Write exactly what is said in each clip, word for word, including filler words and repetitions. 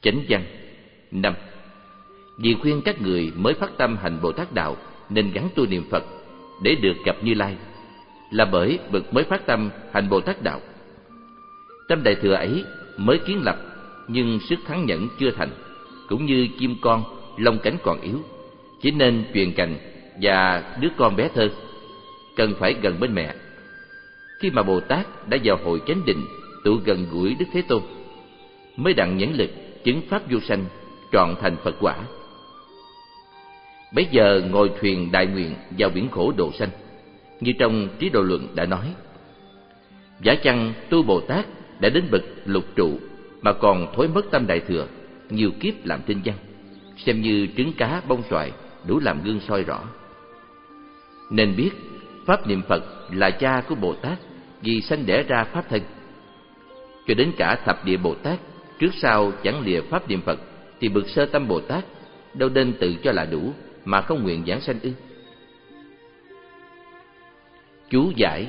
Chánh văn. Năm. Vì khuyên các người mới phát tâm hành Bồ Tát đạo nên gắn tu niệm Phật để được gặp Như Lai, là bởi bậc mới phát tâm hành Bồ Tát đạo. Tâm Đại Thừa ấy mới kiến lập, nhưng sức thắng nhẫn chưa thành, cũng như chim con lông cánh còn yếu, chỉ nên truyền cành và đứa con bé thơ, cần phải gần bên mẹ. Khi mà Bồ Tát đã vào hội chánh định tụ gần gũi Đức Thế Tôn, mới đặng nhẫn lực chứng pháp vô sanh, trọn thành Phật quả. Bấy giờ ngồi thuyền đại nguyện vào biển khổ độ sanh, như trong Trí Độ Luận đã nói: giả chăng tu Bồ Tát đã đến bậc lục trụ mà còn thối mất tâm Đại Thừa, nhiều kiếp làm tinh văn, xem như trứng cá bông xoài, đủ làm gương soi rõ. Nên biết pháp niệm Phật là cha của Bồ Tát, vì sanh đẻ ra pháp thân. Cho đến cả thập địa Bồ Tát trước sau chẳng lìa pháp niệm Phật, thì bậc sơ tâm Bồ Tát đâu nên tự cho là đủ mà không nguyện giảng sanh ư? Chú giải.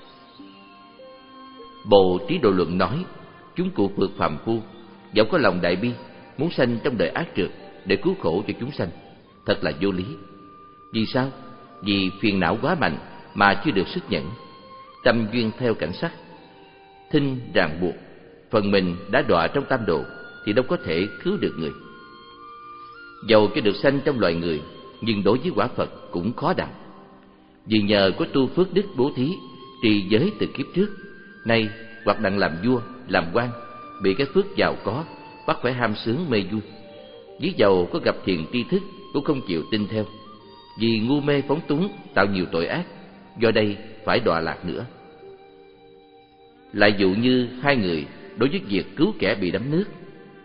Bộ Trí Độ Luận nói: chúng cụ phược phàm phu dẫu có lòng đại bi, muốn sanh trong đời ác trượt để cứu khổ cho chúng sanh, thật là vô lý. Vì sao? Vì phiền não quá mạnh mà chưa được sức nhẫn, tâm duyên theo cảnh sắc, thinh ràng buộc, phần mình đã đọa trong tam độ, thì đâu có thể cứu được người. Dầu cho được sanh trong loài người, nhưng đối với quả Phật cũng khó đặng. Vì nhờ có tu phước đức bố thí, trì giới từ kiếp trước, nay hoặc đặng làm vua, làm quan, bị cái phước giàu có bắt phải ham sướng mê vui. Ví dầu có gặp thiền tri thức cũng không chịu tin theo, vì ngu mê phóng túng tạo nhiều tội ác, do đây phải đọa lạc nữa. Lại dụ như hai người đối với việc cứu kẻ bị đắm nước,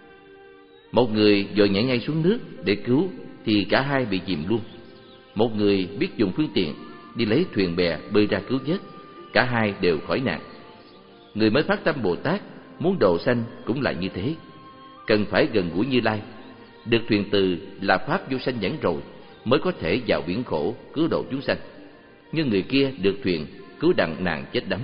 một người vội nhảy ngay xuống nước để cứu thì cả hai bị chìm luôn. Một người biết dùng phương tiện đi lấy thuyền bè bơi ra cứu vớt, cả hai đều khỏi nạn. Người mới phát tâm Bồ Tát muốn độ sanh cũng là như thế, cần phải gần gũi Như Lai, được thuyền từ là pháp vô sanh nhẫn rồi mới có thể vào biển khổ cứu độ chúng sanh. Nhưng người kia được thuyền cứu đặng nạn chết đắm.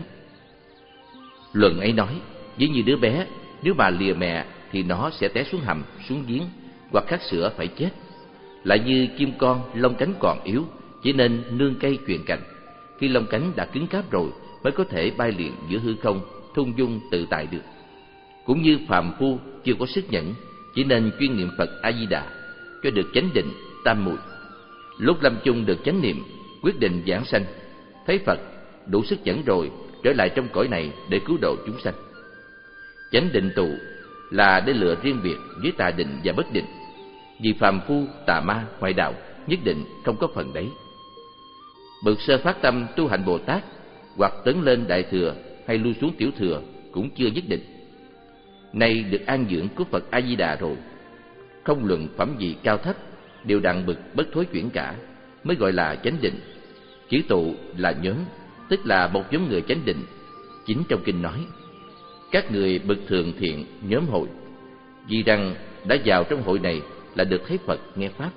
Luận ấy nói: ví như đứa bé, nếu mà lìa mẹ thì nó sẽ té xuống hầm, xuống giếng, hoặc khát sữa phải chết. Lại như chim con lông cánh còn yếu, chỉ nên nương cây truyền cành. Khi lông cánh đã cứng cáp rồi mới có thể bay liền giữa hư không, thung dung tự tại được. Cũng như phàm phu chưa có sức nhẫn, chỉ nên chuyên niệm Phật A Di Đà cho được chánh định tam muội. Lúc lâm chung được chánh niệm, quyết định giảng sanh, thấy Phật đủ sức nhẫn rồi, trở lại trong cõi này để cứu độ chúng sanh. Chánh định tụ là để lựa riêng biệt với tà định và bất định, vì phàm phu, tà ma, ngoại đạo nhất định không có phần đấy. Bậc sơ phát tâm tu hành Bồ Tát, hoặc tấn lên Đại Thừa hay lui xuống Tiểu Thừa cũng chưa nhất định. Nay được an dưỡng của Phật A Di Đà rồi, không luận phẩm vị cao thấp, đều đặng bậc bất thối chuyển cả, mới gọi là chánh định. Chữ tụ là nhóm, tức là một nhóm người chánh định. Chính trong kinh nói: các người bậc thường thiện nhóm hội, vì rằng đã vào trong hội này là được thấy Phật nghe pháp.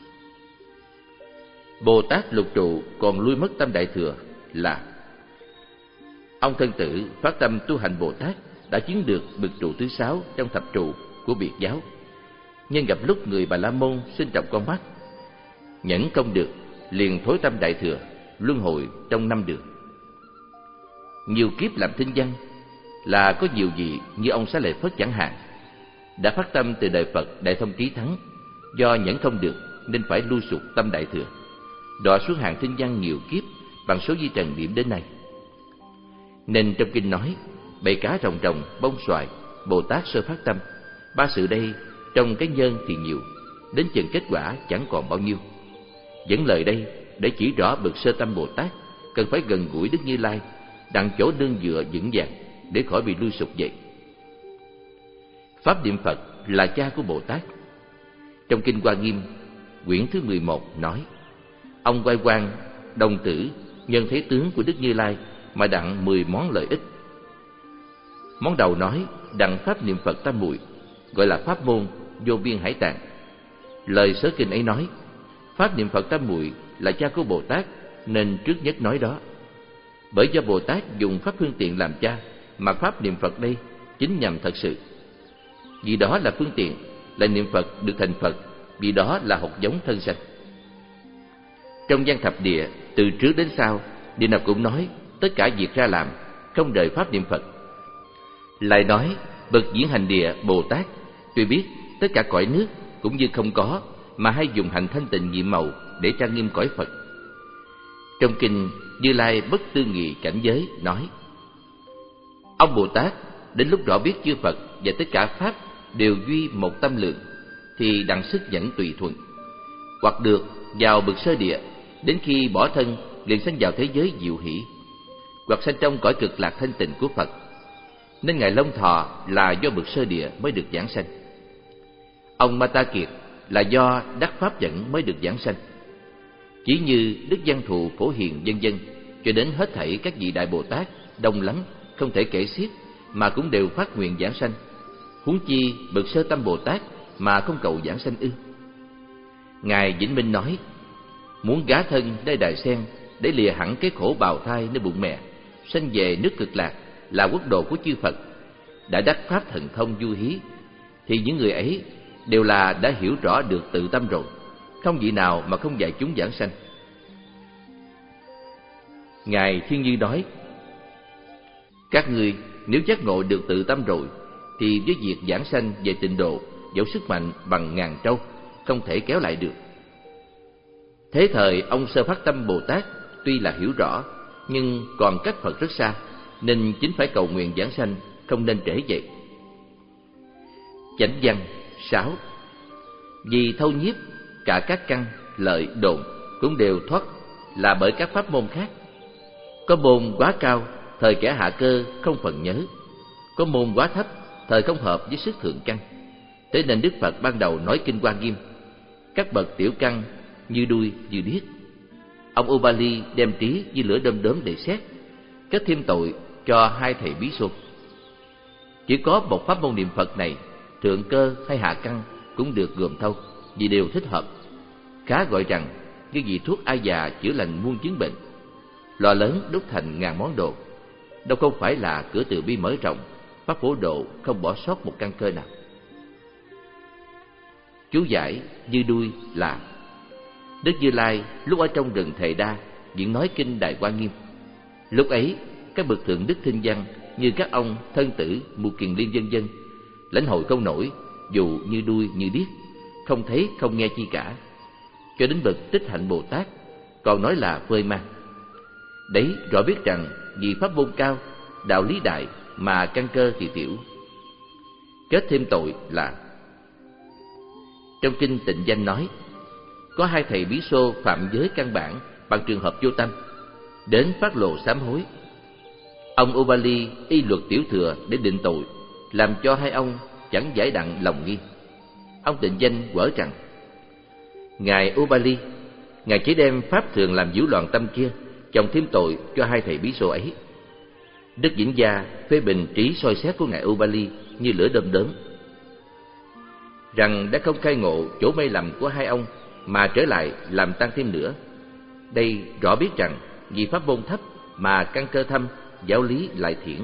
Bồ Tát lục trụ còn lui mất tâm Đại Thừa là: ông thân tử phát tâm tu hành Bồ Tát đã chứng được bậc trụ thứ sáu trong thập trụ của biệt giáo, nhưng gặp lúc người Bà La Môn sinh trọng con mắt, nhẫn không được, liền thối tâm Đại Thừa, luân hồi trong năm đường. Nhiều kiếp làm thinh văn là có nhiều vị như ông Xá Lợi Phất chẳng hạn, đã phát tâm từ đời Phật Đại Thông Trí Thắng, do nhẫn không được nên phải lui sụt tâm Đại Thừa, đọa xuống hàng thinh văn nhiều kiếp bằng số di trần điểm đến nay. Nên trong kinh nói: bầy cá rồng rồng bông xoài, Bồ Tát sơ phát tâm. Ba sự đây trong cái nhân thì nhiều, đến chừng kết quả chẳng còn bao nhiêu. Dẫn lời đây để chỉ rõ bậc sơ tâm Bồ Tát cần phải gần gũi Đức Như Lai, đặng chỗ nương dựa vững vàng để khỏi bị lui sụp vậy. Pháp niệm Phật là cha của Bồ Tát. Trong kinh Hoa Nghiêm quyển thứ mười một nói: ông Oai Quang đồng tử nhân thế tướng của Đức Như Lai mà đặng mười món lợi ích. Món đầu nói đặng pháp niệm Phật tam muội, gọi là pháp môn vô biên hải tạng. Lời sớ kinh ấy nói pháp niệm Phật tam muội là cha của Bồ Tát, nên trước nhất nói đó. Bởi do Bồ Tát dùng pháp phương tiện làm cha, mà pháp niệm Phật đây chính nhằm thật sự. Vì đó là phương tiện lại niệm Phật được thành Phật, vì đó là hột giống thân sanh. Trong văn thập địa, từ trước đến sau, địa nào cũng nói tất cả việc ra làm không rời pháp niệm Phật. Lại nói bậc diễn hành địa Bồ Tát tuy biết tất cả cõi nước cũng như không có, mà hay dùng hành thanh tịnh nhiệm màu để trang nghiêm cõi Phật. Trong kinh Như Lai Bất Tư Nghị Cảnh Giới nói: ông Bồ Tát đến lúc rõ biết chư Phật và tất cả pháp đều duy một tâm lượng, thì đặng sức dẫn tùy thuận, hoặc được vào bậc sơ địa, đến khi bỏ thân liền sanh vào thế giới diệu hỷ, hoặc sanh trong cõi cực lạc thanh tịnh của Phật. Nên ngài Long Thọ là do bậc sơ địa mới được giảng sanh. Ông Ma Ta Kiệt là do đắc pháp dẫn mới được giảng sanh. Chỉ như Đức Văn Thù Phổ Hiền vân vân, cho đến hết thảy các vị đại Bồ Tát đông lắm không thể kể xiết, mà cũng đều phát nguyện giảng sanh. Huống chi bậc sơ tâm Bồ Tát mà không cầu giảng sanh ư? Ngài Vĩnh Minh nói: muốn gá thân nơi đài sen để lìa hẳn cái khổ bào thai nơi bụng mẹ, sanh về nước cực lạc là quốc độ của chư Phật, đã đắc pháp thần thông du hí, thì những người ấy đều là đã hiểu rõ được tự tâm rồi, không vị nào mà không dạy chúng giảng sanh. Ngài Thiên Như nói: các ngươi nếu giác ngộ được tự tâm rồi, thì với việc giảng sanh về tịnh độ, dẫu sức mạnh bằng ngàn trâu không thể kéo lại được. Thế thời ông Sơ Phát Tâm Bồ Tát tuy là hiểu rõ, nhưng còn cách Phật rất xa, nên chính phải cầu nguyện giảng sanh, không nên trễ vậy. Chánh văn sáu. Vì thâu nhiếp cả các căn lợi đồn cũng đều thoát là bởi các pháp môn khác. Có môn quá cao, thời kẻ hạ cơ không phần nhớ; có môn quá thấp, thời không hợp với sức thượng căn. Thế nên Đức Phật ban đầu nói kinh Hoa Nghiêm, các bậc tiểu căn như đuôi như điếc. Ông Ubali đem trí như lửa đom đóm để xét, kết thêm tội cho hai thầy bí xô. Chỉ có một pháp môn niệm Phật này, thượng cơ hay hạ căn cũng được gồm thâu, vì đều thích hợp. Khá gọi rằng như vị thuốc ai già chữa lành muôn chứng bệnh, lò lớn đúc thành ngàn món đồ. Đâu không phải là cửa từ bi mở rộng, pháp phổ độ không bỏ sót một căn cơ nào. Chú giải như đuôi là: Đức Như Lai lúc ở trong rừng Thề Đa diễn nói kinh Đại Hoa Nghiêm. Lúc ấy các bậc thượng đức thinh văn như các ông Thân Tử, Mục Kiền Liên vân vân lãnh hội không nổi, dù như đuôi như điếc, không thấy không nghe chi cả. Cho đến bậc Tích Hạnh Bồ Tát còn nói là phơi mang. Đấy rõ biết rằng vì pháp môn cao, đạo lý đại mà căn cơ thì tiểu. Kết thêm tội là: trong kinh Tịnh Danh nói, có hai thầy bí xô phạm giới căn bản bằng trường hợp vô tâm, đến phát lộ sám hối. Ông Ubali y luật tiểu thừa để định tội, làm cho hai ông chẳng giải đặng lòng nghi. Ông Tịnh Danh quở rằng: ngài Ubali, ngài chỉ đem pháp thường làm nhiễu loạn tâm kia chồng thêm tội cho hai thầy bí xô ấy. Đức Vĩnh Gia phê bình trí soi xét của ngài Ubali như lửa đom đóm, rằng đã không khai ngộ chỗ mê lầm của hai ông mà trở lại làm tăng thêm nữa. Đây rõ biết rằng vì pháp môn thấp mà căn cơ thâm, giáo lý lại thiện.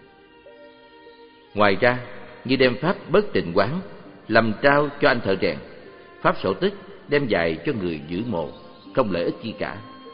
Ngoài ra, như đem pháp bất tịnh quán làm trao cho anh thợ rèn, pháp sổ tức đem dạy cho người giữ mộ, không lợi ích chi cả.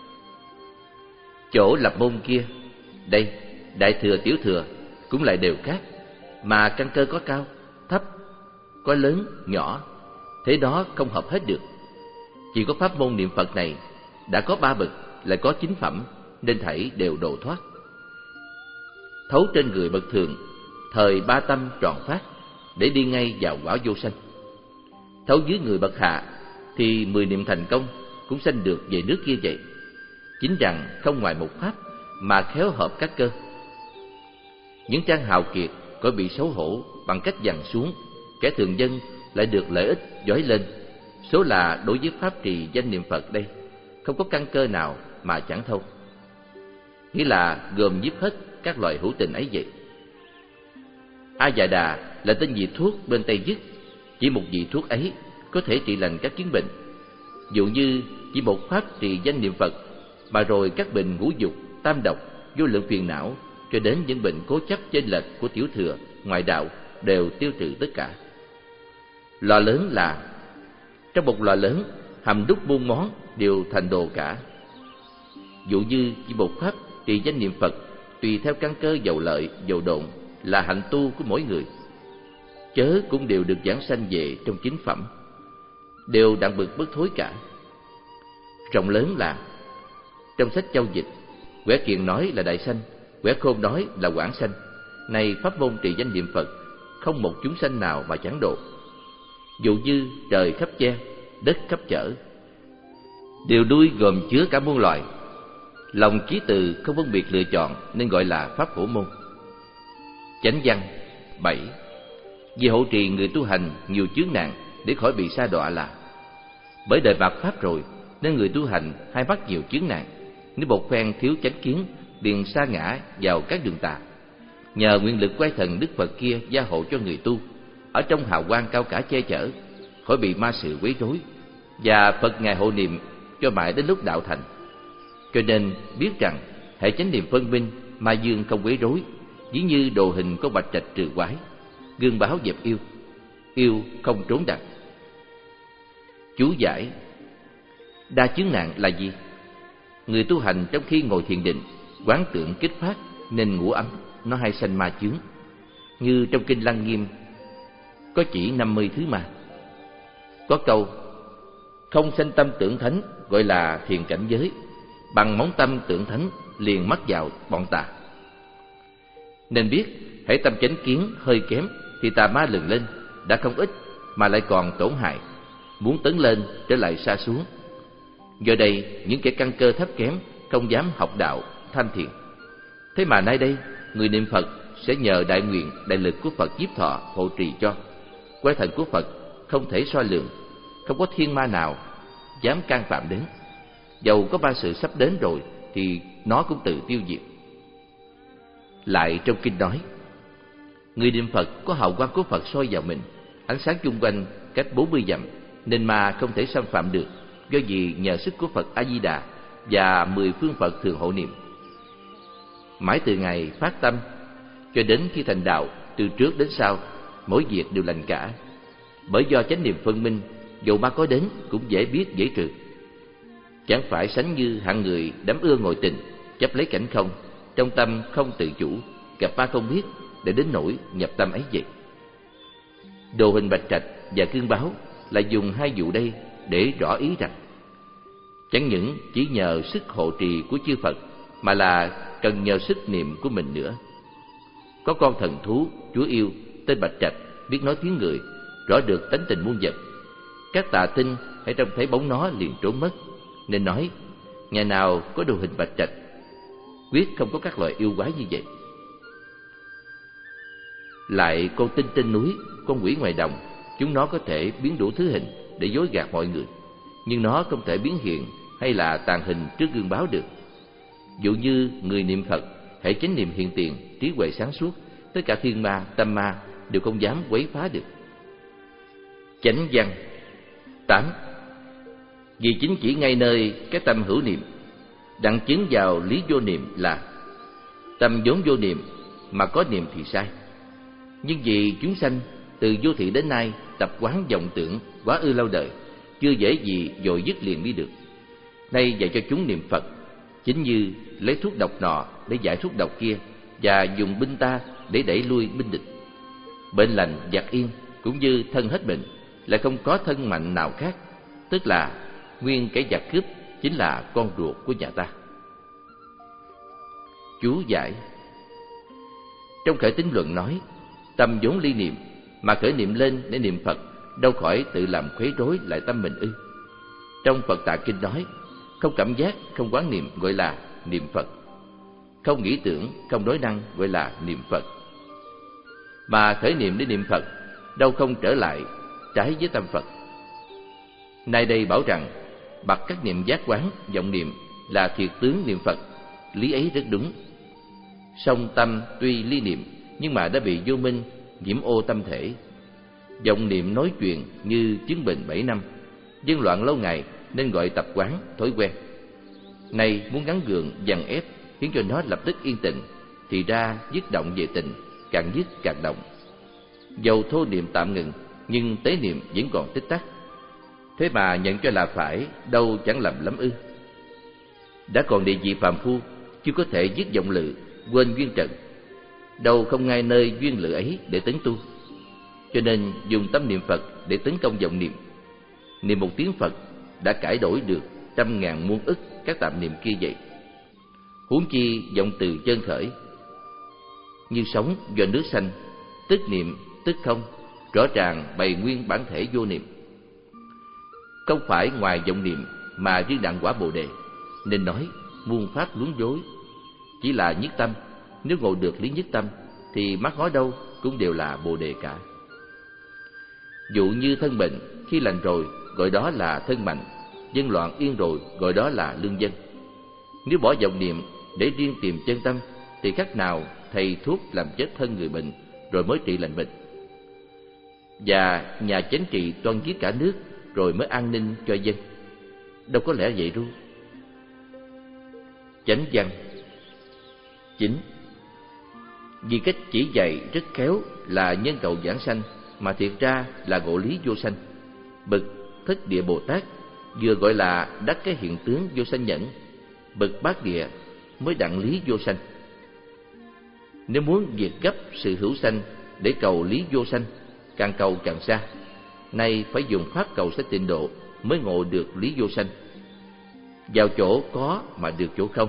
Chỗ lập môn kia, đây đại thừa tiểu thừa cũng lại đều khác, mà căn cơ có cao, thấp, có lớn, nhỏ, thế đó không hợp hết được. Chỉ có pháp môn niệm Phật này đã có ba bậc, lại có chính phẩm, nên thảy đều độ thoát. Thấu trên người bậc thường, thời ba tâm tròn phát, để đi ngay vào quả vô sanh. Thấu dưới người bậc hạ, thì mười niệm thành công cũng sanh được về nước kia vậy. Chính rằng không ngoài một pháp mà khéo hợp các cơ. Những trang hào kiệt có bị xấu hổ bằng cách dằn xuống, kẻ thường dân lại được lợi ích dói lên. Số là đối với pháp trì danh niệm Phật đây, không có căn cơ nào mà chẳng thâu. Nghĩa là gồm nhiếp hết các loại hữu tình ấy vậy. A Dạ Đà là tên vị thuốc bên Tây Dứt. Chỉ một vị thuốc ấy có thể trị lành các chứng bệnh. Dụ như chỉ một pháp trì danh niệm Phật mà rồi các bệnh ngũ dục, tam độc, vô lượng phiền não, cho đến những bệnh cố chấp chênh lệch của tiểu thừa, ngoại đạo đều tiêu trừ tất cả. Lò lớn là trong một lò lớn hầm đúc muôn món đều thành đồ cả. Dụ như chỉ một pháp trì danh niệm Phật tùy theo căn cơ giàu lợi giàu độn là hạnh tu của mỗi người, chớ cũng đều được giảng sanh về trong chính phẩm, đều đặng bực bất thối cả. Rộng lớn là trong sách Châu Dịch, Quẻ Kiền nói là đại sanh, Quẻ Khôn nói là quảng sanh. Này pháp môn trì danh niệm Phật, không một chúng sanh nào mà chẳng độ. Dụ như trời khắp che, đất khắp chở, đều đuôi gồm chứa cả muôn loài. Lòng trí từ không phân biệt lựa chọn nên gọi là pháp hữu môn. Chánh văn bảy. Vì hộ trì người tu hành nhiều chướng nạn để khỏi bị sa đọa là bởi đời mạt pháp rồi nên người tu hành hay mắc nhiều chướng nạn, nếu một phen thiếu chánh kiến liền sa ngã vào các đường tà. Nhờ nguyện lực quay thần Đức Phật kia gia hộ cho người tu ở trong hào quang cao cả che chở, khỏi bị ma sự quấy rối, và Phật ngài hộ niệm cho mãi đến lúc đạo thành. Cho nên biết rằng hễ chánh niệm phân minh, ma dương không quấy rối, ví như đồ hình có bạch trạch trừ quái, gương báo dẹp yêu, yêu không trốn đặt. Chú giải: đa chướng nạn là gì? Người tu hành trong khi ngồi thiền định, quán tưởng kích phát nên ngũ ấm nó hay sanh ma chướng. Như trong kinh Lăng Nghiêm có chỉ năm mươi thứ ma. Có câu không sanh tâm tưởng thánh gọi là thiền cảnh giới, bằng móng tâm tưởng thánh liền mắc vào bọn tà. Nên biết hễ tâm chánh kiến hơi kém thì tà ma lừng lên, đã không ít mà lại còn tổn hại, muốn tấn lên trở lại sa xuống. Do đây những kẻ căn cơ thấp kém không dám học đạo tham thiền. Thế mà nay đây người niệm Phật sẽ nhờ đại nguyện đại lực của Phật nhiếp thọ hộ trì cho, quái thần của Phật không thể soi lường, không có thiên ma nào dám can phạm đến. Dầu có ba sự sắp đến rồi thì nó cũng tự tiêu diệt. Lại trong kinh nói, người niệm Phật có hào quang của Phật soi vào mình, ánh sáng chung quanh cách bốn mươi dặm, nên ma không thể xâm phạm được, do vì nhờ sức của Phật A Di Đà và mười phương Phật thường hộ niệm. Mãi từ ngày phát tâm cho đến khi thành đạo, từ trước đến sau mỗi việc đều lành cả. Bởi do chánh niệm phân minh, dầu ma có đến cũng dễ biết dễ trừ. Chẳng phải sánh như hạng người đắm ưa ngồi tình, chấp lấy cảnh không, trong tâm không tự chủ, gặp ma không biết, để đến nỗi nhập tâm ấy vậy. Đồ hình bạch trạch và cương báo là dùng hai vụ đây để rõ ý rằng chẳng những chỉ nhờ sức hộ trì của chư Phật, mà là cần nhờ sức niệm của mình nữa. Có con thần thú chúa yêu tên bạch trạch, biết nói tiếng người, rõ được tánh tình muôn vật. Các tà tinh hãy trông thấy bóng nó liền trốn mất, nên nói nhà nào có đồ hình bạch trạch quyết không có các loài yêu quái như vậy. Lại con tinh trên núi, con quỷ ngoài đồng, chúng nó có thể biến đủ thứ hình để dối gạt mọi người, nhưng nó không thể biến hiện hay là tàn hình trước gương báo được. Dụ như người niệm Phật hễ chánh niệm hiện tiền, trí huệ sáng suốt, tất cả thiên ma tâm ma đều không dám quấy phá được. Chánh văn tám. Vì chính chỉ ngay nơi cái tâm hữu niệm, đặng chứng vào lý vô niệm là tâm vốn vô niệm mà có niệm thì sai. Nhưng vì chúng sanh từ vô thị đến nay tập quán vọng tưởng quá ư lâu đời, chưa dễ gì dội dứt liền đi được. Nay dạy cho chúng niệm Phật, chính như lấy thuốc độc nọ để giải thuốc độc kia, và dùng binh ta để đẩy lui binh địch. Bệnh lành giặc yên cũng như thân hết bệnh, lại không có thân mạnh nào khác, tức là nguyên kẻ giặc cướp chính là con ruột của nhà ta. Chú giải: trong khởi tín luận nói, tâm vốn ly niệm, mà khởi niệm lên để niệm Phật, đâu khỏi tự làm khuấy rối lại tâm mình ư. Trong Phật Tạng Kinh nói, không cảm giác, không quán niệm gọi là niệm Phật, không nghĩ tưởng, không đối năng gọi là niệm Phật. Mà khởi niệm để niệm Phật, đâu không trở lại trái với tâm Phật. Nay đây bảo rằng bậc các niệm giác quán, vọng niệm là thiệt tướng niệm Phật, lý ấy rất đúng. Song tâm tuy ly niệm, nhưng mà đã bị vô minh nhiễm ô tâm thể. Vọng niệm nói chuyện như chứng bệnh bảy năm, dân loạn lâu ngày nên gọi tập quán, thói quen. Nay muốn gắn gượng, dằn ép khiến cho nó lập tức yên tĩnh, thì ra dứt động về tình, càng dứt càng động. Dầu thô niệm tạm ngừng, nhưng tế niệm vẫn còn tích tắc. Thế mà nhận cho là phải, đâu chẳng lầm lắm ư? Đã còn địa vị phàm phu, chưa có thể dứt vọng lự, quên duyên trần, đâu không ngay nơi duyên lự ấy để tấn tu. Cho nên dùng tâm niệm Phật để tấn công vọng niệm. Niệm một tiếng Phật đã cải đổi được trăm ngàn muôn ức các tạp niệm kia vậy. Huống chi vọng từ chân khởi, như sóng do nước sanh, tức niệm tức không, rõ ràng bày nguyên bản thể vô niệm. Không phải ngoài vọng niệm mà riêng đặng quả Bồ đề, nên nói muôn pháp luống dối. Chỉ là nhất tâm, nếu ngộ được lý nhất tâm thì mắt ngó đâu cũng đều là Bồ đề cả. Dụ như thân bệnh, khi lành rồi gọi đó là thân mạnh, dân loạn yên rồi gọi đó là lương dân. Nếu bỏ vọng niệm để riêng tìm chân tâm thì khác nào thầy thuốc làm chết thân người bệnh rồi mới trị lành bệnh, và nhà chánh trị toan giết cả nước rồi mới an ninh cho dân. Đâu có lẽ vậy ru. Chánh văn chính. Vì cách chỉ dạy rất khéo là nhân cầu giảng sanh, mà thiệt ra là ngộ lý vô sanh. Bậc Thất Địa Bồ Tát vừa gọi là đắc cái hiện tướng vô sanh nhẫn, bậc Bát Địa mới đặng lý vô sanh. Nếu muốn diệt gấp sự hữu sanh để cầu lý vô sanh, càng cầu càng xa. Nay phải dùng pháp cầu sanh tịnh độ mới ngộ được lý vô sanh. Vào chỗ có mà được chỗ không.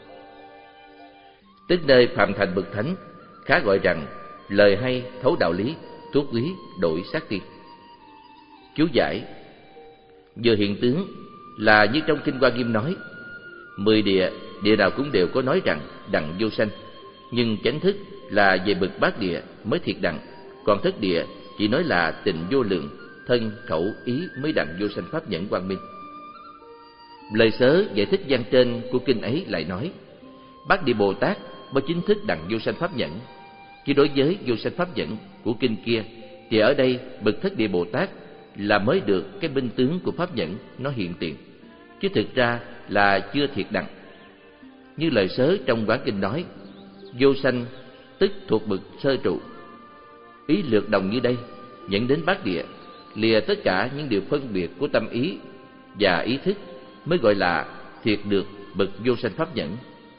Tức nơi phạm thành bậc thánh, khá gọi rằng lời hay thấu đạo lý, thuốc quý đổi sát tiên. Chú giải: vừa hiện tướng là như trong kinh Hoa Nghiêm nói, mười địa, địa nào cũng đều có nói rằng đặng vô sanh, nhưng chánh thức là về bậc Bát Địa mới thiệt đặng, còn Thất Địa chỉ nói là tịnh vô lượng, thân khẩu ý mới đặng vô sanh pháp nhẫn quang minh. Lời sớ giải thích văn trên của kinh ấy lại nói, Bát Địa Bồ Tát mới chính thức đặng vô sanh pháp nhẫn. Chứ đối với vô sanh pháp nhẫn của kinh kia thì ở đây bậc Thất Địa Bồ Tát là mới được cái binh tướng của pháp nhẫn nó hiện tiền, chứ thực ra là chưa thiệt đặng. Như lời sớ trong quán kinh nói, vô sanh tức thuộc bậc sơ trụ. Ý lược đồng như đây, dẫn đến Bát Địa, lìa tất cả những điều phân biệt của tâm ý và ý thức mới gọi là thiệt được bậc vô sanh pháp nhẫn.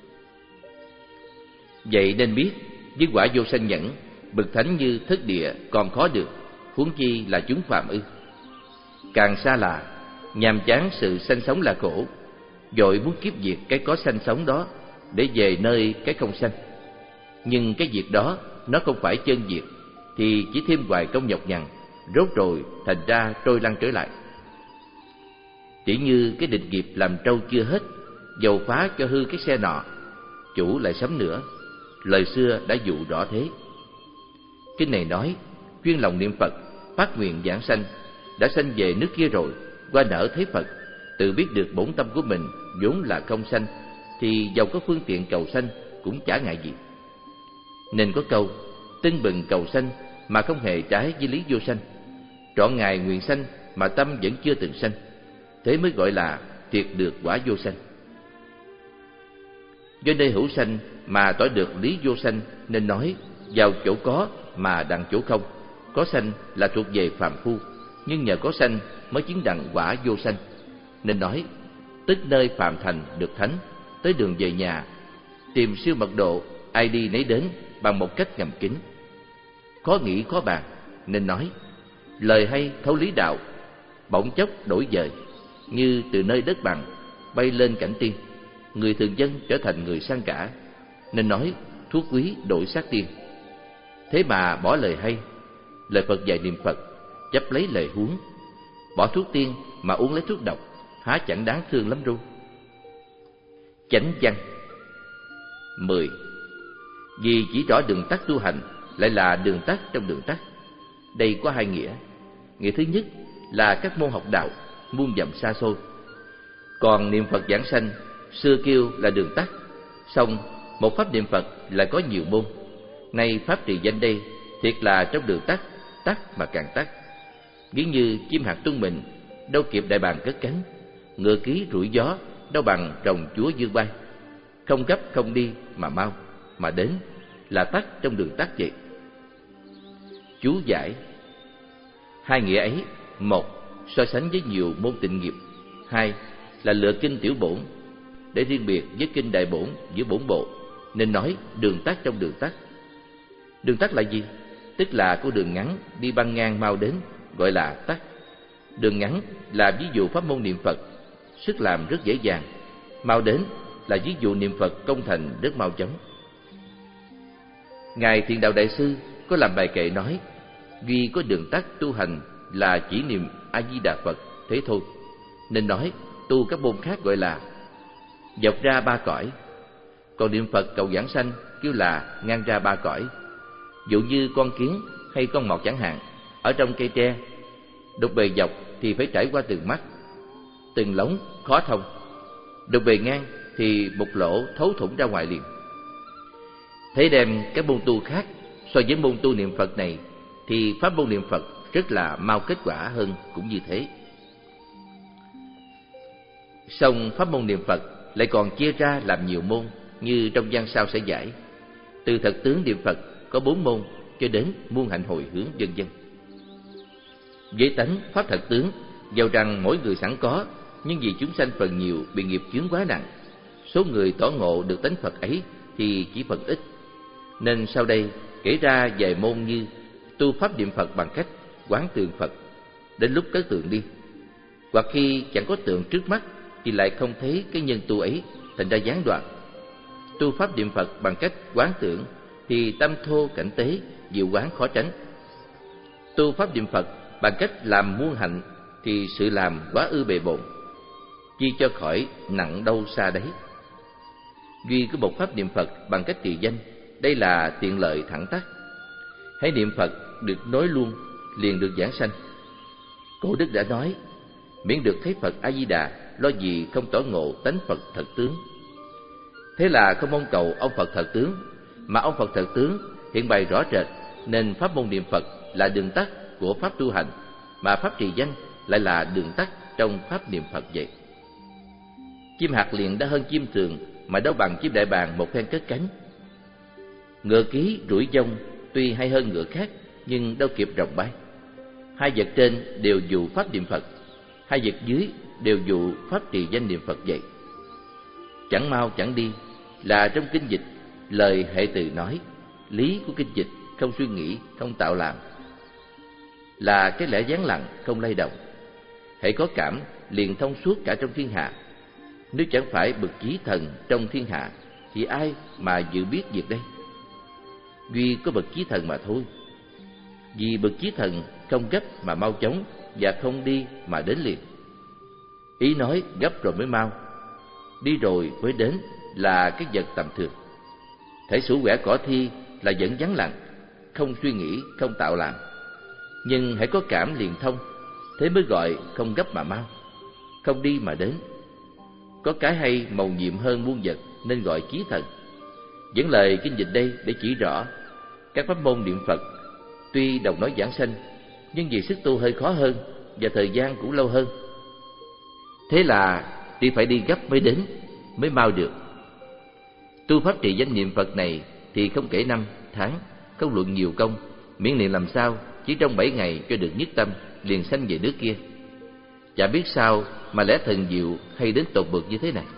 Vậy nên biết, với quả vô sanh nhẫn, bậc thánh như Thất Địa còn khó được, huống chi là chúng phàm ư. Càng xa là nhàm chán sự sanh sống là khổ, vội muốn kiếp diệt cái có sanh sống đó để về nơi cái không sanh. Nhưng cái việc đó nó không phải chân diệt, thì chỉ thêm hoài công nhọc nhằn, rốt rồi thành ra trôi lăn trở lại. Chỉ như cái định nghiệp làm trâu chưa hết, dầu phá cho hư cái xe nọ, chủ lại sắm nữa. Lời xưa đã dụ rõ thế. Kinh này nói, chuyên lòng niệm Phật, phát nguyện giảng sanh, đã sanh về nước kia rồi, qua nở thấy Phật, tự biết được bổn tâm của mình vốn là không sanh, thì dầu có phương tiện cầu sanh cũng chả ngại gì. Nên có câu, tưng bừng cầu sanh mà không hề trái với lý vô sanh, trọn ngày nguyện sanh mà tâm vẫn chưa từng sanh, thế mới gọi là triệt được quả vô sanh. Do nơi hữu sanh mà tỏ được lý vô sanh, nên nói vào chỗ có mà đặng chỗ không. Có sanh là thuộc về phàm phu, nhưng nhờ có sanh mới chứng đặng quả vô sanh. Nên nói tức nơi phàm thành được thánh, tới đường về nhà, tìm siêu mật độ, ai đi nấy đến bằng một cách ngầm kín. Khó nghĩ khó bàn, nên nói lời hay thấu lý đạo, bỗng chốc đổi dời, như từ nơi đất bằng bay lên cảnh tiên, người thường dân trở thành người sang cả. Nên nói thuốc quý đổi sát tiên. Thế mà bỏ lời hay, lời Phật dạy niệm Phật, chấp lấy lời huống, bỏ thuốc tiên mà uống lấy thuốc độc, há chẳng đáng thương lắm ru. Chánh văn mười. Vì chỉ rõ đường tắt tu hành, lại là đường tắt trong đường tắt. Đây có hai nghĩa. Nghĩa thứ nhất là các môn học đạo muôn dặm xa xôi, còn niệm Phật giảng sanh xưa kêu là đường tắt. Song một pháp niệm Phật lại có nhiều môn. Nay pháp trì danh đây thiệt là trong đường tắt, tắt mà càng tắt. Ví như chim hạt tung mình, đâu kịp đại bàng cất cánh, ngựa ký rủi gió, đâu bằng rồng chúa dương bay. Không gấp không đi mà mau, mà đến, là tắt trong đường tắt vậy. Chú giải: Hai nghĩa ấy, một, so sánh với nhiều môn tịnh nghiệp; hai là lựa kinh tiểu bổn để riêng biệt với kinh đại bổn giữa bổn bộ, nên nói đường tắt trong đường tắt. Đường tắt là gì? Tức là con đường ngắn đi băng ngang mau đến, gọi là tắt. Đường ngắn là ví dụ pháp môn niệm Phật, sức làm rất dễ dàng; mau đến là ví dụ niệm Phật công thành rất mau chóng. Ngài Thiện Đạo Đại Sư có làm bài kệ nói: duy có đường tắt tu hành là chỉ niệm A Di Đà Phật thế thôi, nên nói tu các môn khác gọi là dọc ra ba cõi, còn niệm Phật cầu giảng sanh kêu là ngang ra ba cõi. Dụ như con kiến hay con mọt chẳng hạn, ở trong cây tre, đục bề dọc thì phải trải qua từng mắt, từng lóng khó thông; đục bề ngang thì một lỗ thấu thủng ra ngoài liền. Thế đem các môn tu khác so với môn tu niệm Phật này, thì pháp môn niệm Phật rất là mau kết quả hơn cũng như thế. Song pháp môn niệm Phật lại còn chia ra làm nhiều môn, như trong văn sau sẽ giải. Từ thật tướng niệm Phật có bốn môn cho đến muôn hạnh hồi hướng vân vân. Với tánh pháp thật tướng, dầu rằng mỗi người sẵn có, nhưng vì chúng sanh phần nhiều bị nghiệp chướng quá nặng, số người tỏ ngộ được tánh Phật ấy thì chỉ phần ít. Nên sau đây kể ra vài môn như tu pháp niệm Phật bằng cách quán tượng Phật đến lúc cất tượng đi, hoặc khi chẳng có tượng trước mắt thì lại không thấy cái nhân tu ấy, thành ra gián đoạn. Tu pháp niệm Phật bằng cách quán tượng thì tâm thô cảnh tế, diệu quán khó tránh. Tu pháp niệm Phật bằng cách làm muôn hạnh thì sự làm quá ư bề bộn, chi cho khỏi nặng đâu xa đấy. Duy có một pháp niệm Phật bằng cách trì danh, đây là tiện lợi thẳng tắc. Hãy niệm Phật được nối luôn, liền được giảng sanh. Cổ đức đã nói: miễn được thấy Phật A Di Đà, lo gì không tỏ ngộ tánh Phật thật tướng. Thế là không mong cầu ông Phật thật tướng, mà ông Phật thật tướng hiện bày rõ rệt, nên pháp môn niệm Phật là đường tắt của pháp tu hành, mà pháp trì danh lại là đường tắt trong pháp niệm Phật vậy. Chim hạt liền đã hơn chim thường, mà đâu bằng chim đại bàng một phen cất cánh. Ngựa ký rủi dông tuy hay hơn ngựa khác, nhưng đâu kịp rồng bay. Hai vật trên đều dụ pháp niệm Phật, hai vật dưới đều dụ pháp trì danh niệm Phật vậy. Chẳng mau chẳng đi là trong kinh dịch, lời hệ từ nói lý của kinh dịch không suy nghĩ, không tạo làm, là cái lẽ vắng lặng không lay động. Hãy có cảm liền thông suốt cả trong thiên hạ. Nếu chẳng phải bậc chí thần trong thiên hạ thì ai mà dự biết việc đây? Duy có bậc chí thần mà thôi. Vì bậc chí thần không gấp mà mau chóng, và không đi mà đến liền. Ý nói gấp rồi mới mau, đi rồi mới đến là cái vật tầm thường. Thể sủ quẻ cỏ thi là vẫn vắng lặng, không suy nghĩ, không tạo làm. Nhưng hãy có cảm liền thông, thế mới gọi không gấp mà mau, không đi mà đến. Có cái hay mầu nhiệm hơn muôn vật nên gọi chí thần. Dẫn lời kinh dịch đây để chỉ rõ các pháp môn niệm Phật tuy đồng nói giảng sanh, nhưng vì sức tu hơi khó hơn và thời gian cũng lâu hơn. Thế là đi phải đi gấp mới đến, mới mau được. Tu pháp trì danh niệm Phật này thì không kể năm, tháng, không luận nhiều công, miễn niệm làm sao chỉ trong bảy ngày cho được nhất tâm, liền sanh về nước kia. Chả biết sao mà lẽ thần diệu hay đến tột bực như thế này.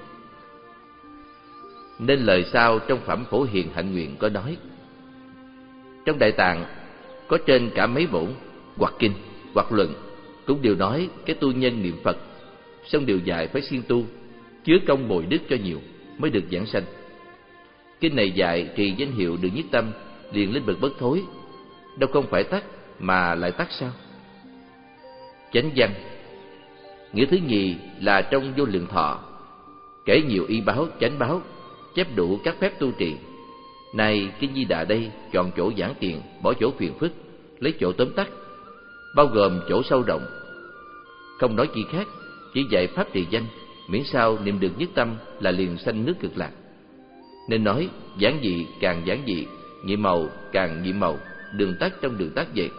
Nên lời sau trong phẩm Phổ Hiền Hạnh Nguyện có nói: trong Đại Tạng có trên cả mấy bổn, hoặc kinh, hoặc luận, cũng đều nói cái tu nhân niệm Phật, song đều dạy phải siêng tu, chứa công bồi đức cho nhiều mới được giảng sanh. Kinh này dạy trì danh hiệu được nhất tâm, liền lên bậc bất thối, đâu không phải tắt mà lại tắt sao? Chánh văn. Nghĩa thứ nhì là trong Vô Lượng Thọ, kể nhiều y báo, chánh báo, chép đủ các phép tu trì. Này Kinh Di Đà đây chọn chỗ giảng tiền, bỏ chỗ phiền phức, lấy chỗ tóm tắt, bao gồm chỗ sâu rộng. Không nói chi khác, chỉ dạy pháp trì danh, miễn sao niệm được nhất tâm là liền sanh nước Cực Lạc. Nên nói giảng dị càng giảng dị, nhiệm màu càng nhiệm màu, đường tắt trong đường tắt vậy.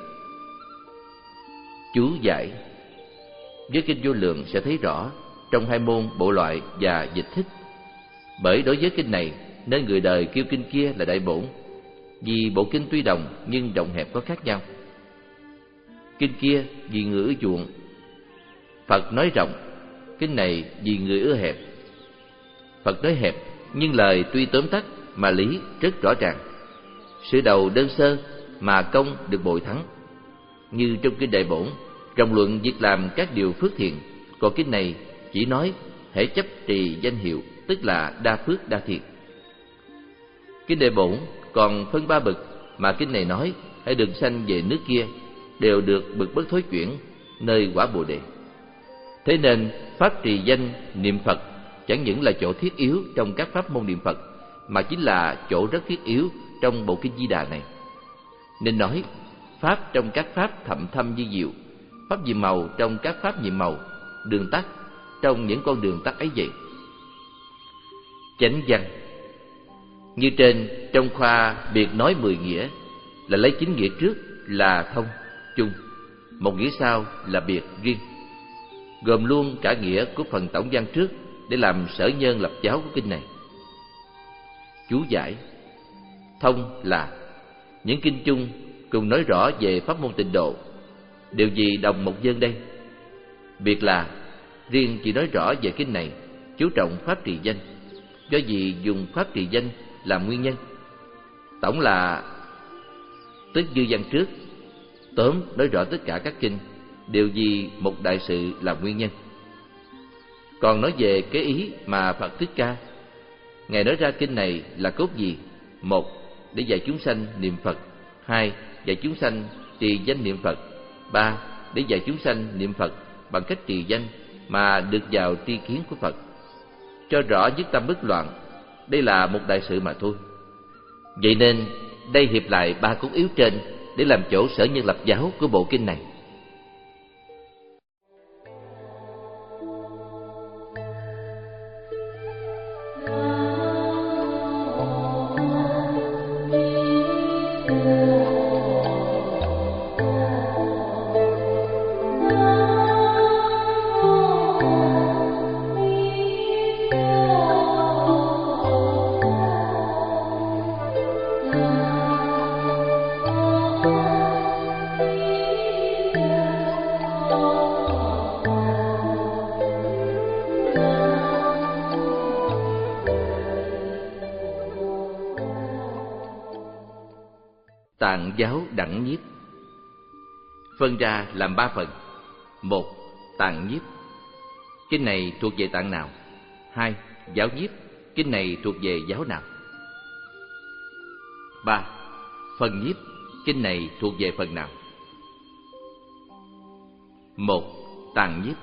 Chú giải. Với Kinh Vô Lượng sẽ thấy rõ trong hai môn bộ loại và dịch thích. Bởi đối với kinh này nên người đời kêu kinh kia là đại bổn, vì bộ kinh tuy đồng nhưng rộng hẹp có khác nhau. kinh kia vì người ưa chuộng. Phật nói rộng, kinh này vì người ưa hẹp. Phật nói hẹp, nhưng lời tuy tóm tắt mà lý rất rõ ràng. Sự đầu đơn sơ mà công được bội thắng. Như trong kinh Đại Bổn, rộng luận việc làm các điều phước thiện, còn kinh này chỉ nói hễ chấp trì danh hiệu, tức là đa phước đa thiện. Kinh Đại Bổn còn phân ba bậc, mà kinh này nói hãy đừng sanh về nước kia, đều được bậc bất thối chuyển, nơi quả Bồ Đề. Thế nên pháp trì danh niệm Phật chẳng những là chỗ thiết yếu trong các pháp môn niệm Phật, mà chính là chỗ rất thiết yếu trong bộ kinh Di Đà này. Nên nói pháp trong các pháp thậm thâm như diệu, pháp nhiệm màu trong các pháp nhiệm màu, đường tắt trong những con đường tắt ấy vậy. Chánh văn như trên, trong khoa biệt nói mười nghĩa, là lấy chính nghĩa trước là thông, chung, một nghĩa sau là biệt, riêng, gồm luôn cả nghĩa của phần tổng văn trước để làm sở nhân lập giáo của kinh này. Chú giải: thông là những kinh chung cùng nói rõ về pháp môn tịnh độ, điều gì đồng một dân đây. Biệt là riêng chỉ nói rõ về kinh này chú trọng pháp trì danh, do gì dùng pháp trì danh làm nguyên nhân. Tổng là tức dư văn trước, tóm nói rõ tất cả các kinh, điều gì một đại sự làm nguyên nhân. Còn nói về cái ý mà Phật Thích Ca Ngài nói ra kinh này là cốt gì? Một, để dạy chúng sanh niệm Phật. Hai, dạy chúng sanh trì danh niệm Phật. Ba, để dạy chúng sanh niệm Phật bằng cách trì danh mà được vào tri kiến của Phật, cho rõ nhất tâm bất loạn. Đây là một đại sự mà thôi. Vậy nên đây hiệp lại ba cốt yếu trên để làm chỗ sở nhân lập giáo của bộ kinh này. Tạng giáo đẳng nhiếp phân ra làm ba phần. Một, tạng nhiếp, kinh này thuộc về tạng nào? Hai, giáo nhiếp, kinh này thuộc về giáo nào? Ba, phần nhiếp, kinh này thuộc về phần nào? Một, tạng nhiếp.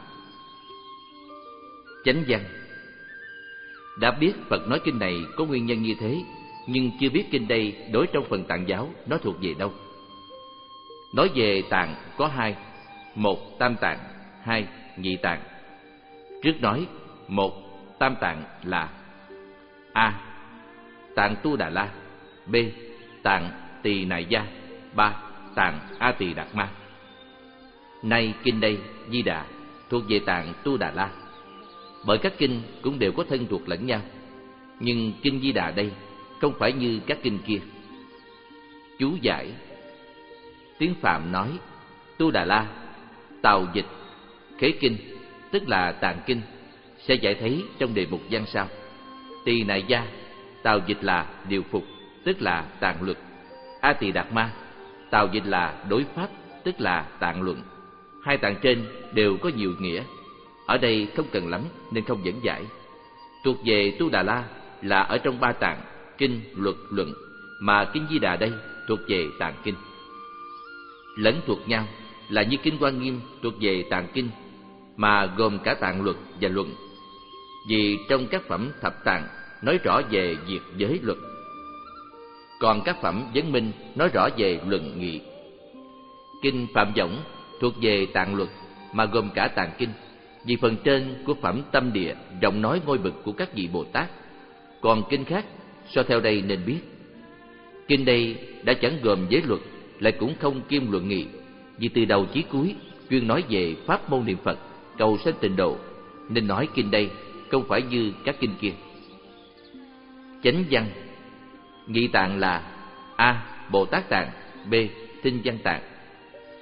Chánh văn. Đã biết Phật nói kinh này có nguyên nhân như thế, nhưng chưa biết kinh đây đối trong phần tạng giáo nó thuộc về đâu. Nói về tạng có hai: một, tam tạng; hai, nhị tạng. Trước nói một, tam tạng là: A. Tạng Tu Đà La. B. Tạng Tỳ Nại Gia. Ba. Tạng A Tỳ Đạt Ma. Nay kinh đây Di Đà thuộc về tạng Tu Đà La, bởi các kinh cũng đều có thân thuộc lẫn nhau. Nhưng kinh Di Đà đây không phải như các kinh kia. Chú giải: tiếng Phạm nói Tu Đà La, tào dịch khế kinh, tức là tạng kinh, sẽ giải thấy trong đề mục văn sau. Tỳ Nại Gia, tào dịch là điều phục, tức là tạng luật. A Tỳ Đạt Ma, tào dịch là đối pháp, tức là tạng luận. Hai tạng trên đều có nhiều nghĩa, ở đây không cần lắm nên không dẫn giải. Thuộc về Tu Đà La là ở trong ba tạng kinh, luật, luận, mà kinh Di Đà đây thuộc về tạng kinh. Lẫn thuộc nhau là như kinh Hoa Nghiêm thuộc về tạng kinh, mà gồm cả tạng luật và luận. Vì trong các phẩm thập tạng nói rõ về việc giới luật, còn các phẩm vấn minh nói rõ về luận nghị. Kinh Phạm Võng thuộc về tạng luật, mà gồm cả tạng kinh, vì phần trên của phẩm Tâm Địa giọng nói ngôi bực của các vị Bồ Tát. Còn kinh khác so theo đây nên biết, kinh đây đã chẳng gồm giới luật, lại cũng không kiêm luận nghị, vì từ đầu chí cuối chuyên nói về pháp môn niệm Phật, cầu sanh tịnh độ, nên nói kinh đây không phải như các kinh kia. Chánh văn. Nghị tạng là: A. Bồ Tát tạng. B. Tinh văn tạng.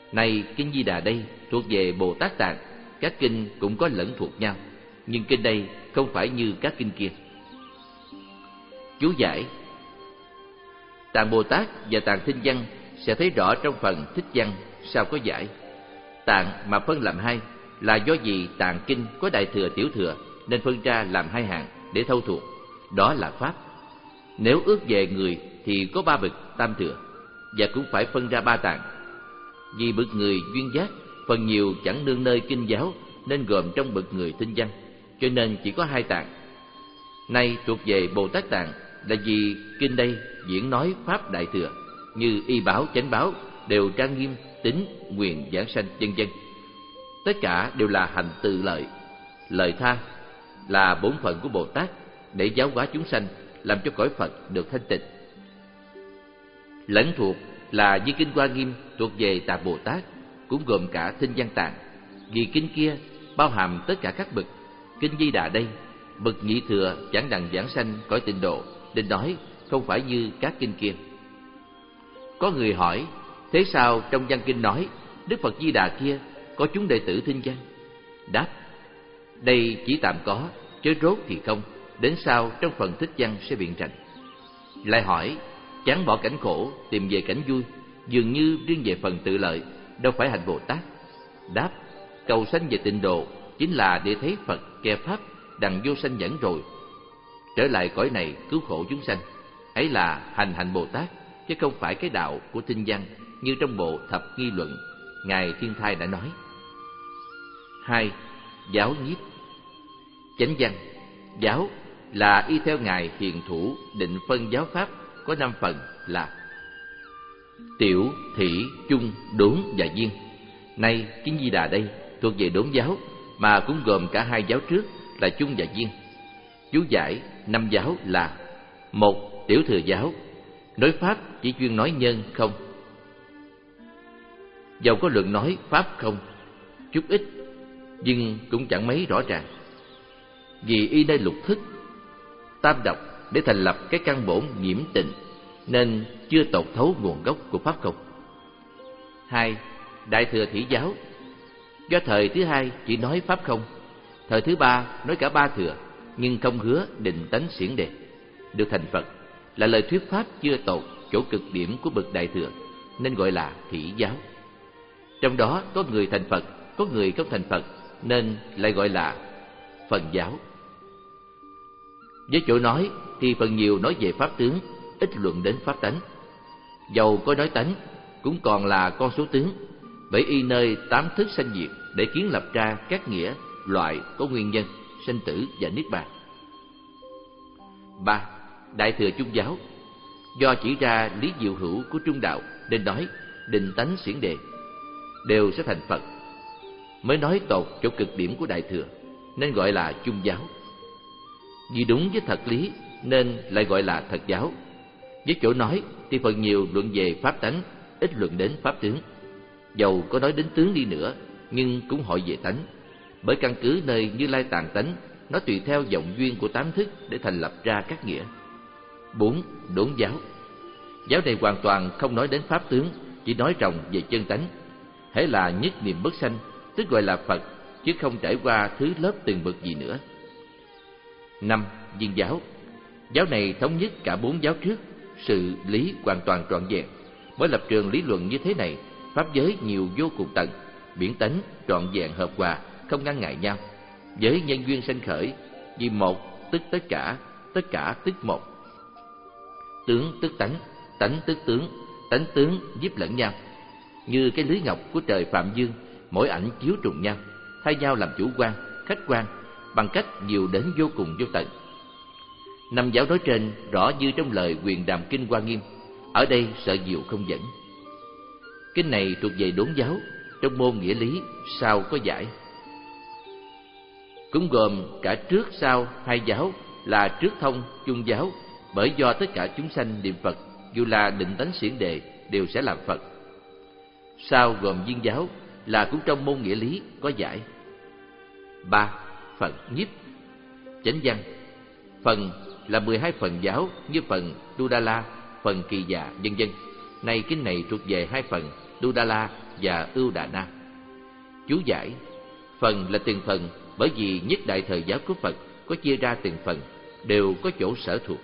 Này kinh Di Đà đây thuộc về Bồ Tát Tạng, các kinh cũng có lẫn thuộc nhau, nhưng kinh đây không phải như các kinh kia. Chú giải: Tạng Bồ Tát và Tạng Thinh Văn sẽ thấy rõ trong phần Thích Văn sau có giải. Tạng mà phân làm hai là do vì tạng kinh có đại thừa tiểu thừa nên phân ra làm hai hạng để thâu thuộc, đó là pháp. Nếu ước về người thì có ba bậc tam thừa, và cũng phải phân ra ba tạng. Vì bậc người duyên giác phần nhiều chẳng nương nơi kinh giáo nên gồm trong bậc người Thinh Văn, cho nên chỉ có hai tạng. Nay thuộc về Bồ Tát Tạng là vì kinh đây diễn nói pháp đại thừa như y báo, chánh báo đều trang nghiêm, tính, nguyện, giảng sanh, vân vân. Tất cả đều là hành từ lợi. Lợi tha là bổn phận của Bồ Tát để giáo hóa chúng sanh, làm cho cõi Phật được thanh tịnh. Lẫn thuộc là như kinh Hoa Nghiêm thuộc về Tạng Bồ Tát, cũng gồm cả Thinh Văn Tạng, vì kinh kia bao hàm tất cả các bậc. Kinh Di Đà đây bậc nhị thừa chẳng đặng giảng sanh cõi tịnh độ, nên nói không phải như các kinh kia. Có người hỏi: thế sao trong văn kinh nói Đức Phật Di Đà kia có chúng đệ tử Thinh Văn? Đáp: đây chỉ tạm có, chứ rốt thì không, đến sau trong phần Thích Văn sẽ biện rành. Lại hỏi: chán bỏ cảnh khổ tìm về cảnh vui, dường như riêng về phần tự lợi, đâu phải hành Bồ Tát? Đáp: cầu sanh về tịnh độ chính là để thấy Phật khe pháp đặng vô sanh nhẫn rồi trở lại cõi này cứu khổ chúng sanh, ấy là hành hạnh Bồ Tát, chứ không phải cái đạo của Thinh Văn như trong bộ Thập Nghi Luận ngài Thiên Thai đã nói. Hai, giáo nhiếp. Chánh văn. Giáo là y theo ngài Hiền Thủ định phân giáo pháp có năm phần là tiểu, thị, chung, đốn và viên. Nay kinh Di Đà đây thuộc về đốn giáo, mà cũng gồm cả hai giáo trước là chung và viên. Chú giải: năm giáo là: một, tiểu thừa giáo, nói pháp chỉ chuyên nói nhân không, dầu có luận nói pháp không chút ít, nhưng cũng chẳng mấy rõ ràng, vì y nơi lục thức tam độc để thành lập cái căn bổn nhiễm tịnh, nên chưa tột thấu nguồn gốc của pháp không. Hai, đại thừa thỉ giáo, do thời thứ hai chỉ nói pháp không, thời thứ ba nói cả ba thừa, nhưng không hứa định tánh xiển đề, được thành Phật, là lời thuyết pháp chưa tột chỗ cực điểm của bậc đại thừa, nên gọi là thỉ giáo. Trong đó có người thành Phật, có người không thành Phật, nên lại gọi là phần giáo. Với chỗ nói thì phần nhiều nói về pháp tướng, ít luận đến pháp tánh. Dầu có nói tánh cũng còn là con số tướng, bởi y nơi tám thức sanh diệt để kiến lập ra các nghĩa loại có nguyên nhân sinh tử và niết bàn. Ba, đại thừa chung giáo, do chỉ ra lý diệu hữu của trung đạo nên nói định tánh xiển đề đều sẽ thành Phật, mới nói tột chỗ cực điểm của đại thừa, nên gọi là chung giáo. Vì đúng với thật lý nên lại gọi là thật giáo. Với chỗ nói thì phần nhiều luận về pháp tánh, ít luận đến pháp tướng. Dầu có nói đến tướng đi nữa, nhưng cũng hỏi về tánh, bởi căn cứ nơi Như Lai tạng tánh, nó tùy theo vọng duyên của tám thức để thành lập ra các nghĩa. Bốn, đốn giáo. Giáo này hoàn toàn không nói đến pháp tướng, chỉ nói ròng về chân tánh. Hễ là nhất niệm bất sanh, tức gọi là Phật, chứ không trải qua thứ lớp từng bậc gì nữa. Năm, viên giáo. Giáo này thống nhất cả bốn giáo trước, sự lý hoàn toàn trọn vẹn. Mỗi lập trường lý luận như thế này, pháp giới nhiều vô cùng tầng, biển tánh trọn vẹn hợp hòa, không ngăn ngại nhau. Với nhân duyên sanh khởi, vì một tức tất cả, tất cả tức một. Tướng tức tánh, tánh tức tướng, tánh tướng giúp lẫn nhau. Như cái lưới ngọc của trời Phạm Dương, mỗi ảnh chiếu trùng nhau, thay nhau làm chủ quan, khách quan, bằng cách nhiều đến vô cùng vô tận. Năm giáo nói trên rõ như trong lời Quyền Đàm Kinh Hoa Nghiêm, ở đây sợ diệu không dẫn. Kinh này thuộc về đốn giáo, trong môn nghĩa lý sau có giải. Cũng gồm cả trước sau hai giáo là trước thông chung giáo, bởi do tất cả chúng sanh niệm Phật, dù là định tánh xiển đề, đều sẽ làm Phật. Sau gồm viên giáo là cũng trong môn nghĩa lý có giải. Ba, phần nhiếp. Chánh văn. Phần là mười hai phần giáo như phần Đu Đa La, phần Kỳ Dạ, vân vân. Này kinh này thuộc về hai phần Đu Đa La và Ưu Đà Na. Chú giải: phần là từng phần, bởi vì nhất đại thời giáo của Phật có chia ra từng phần, đều có chỗ sở thuộc.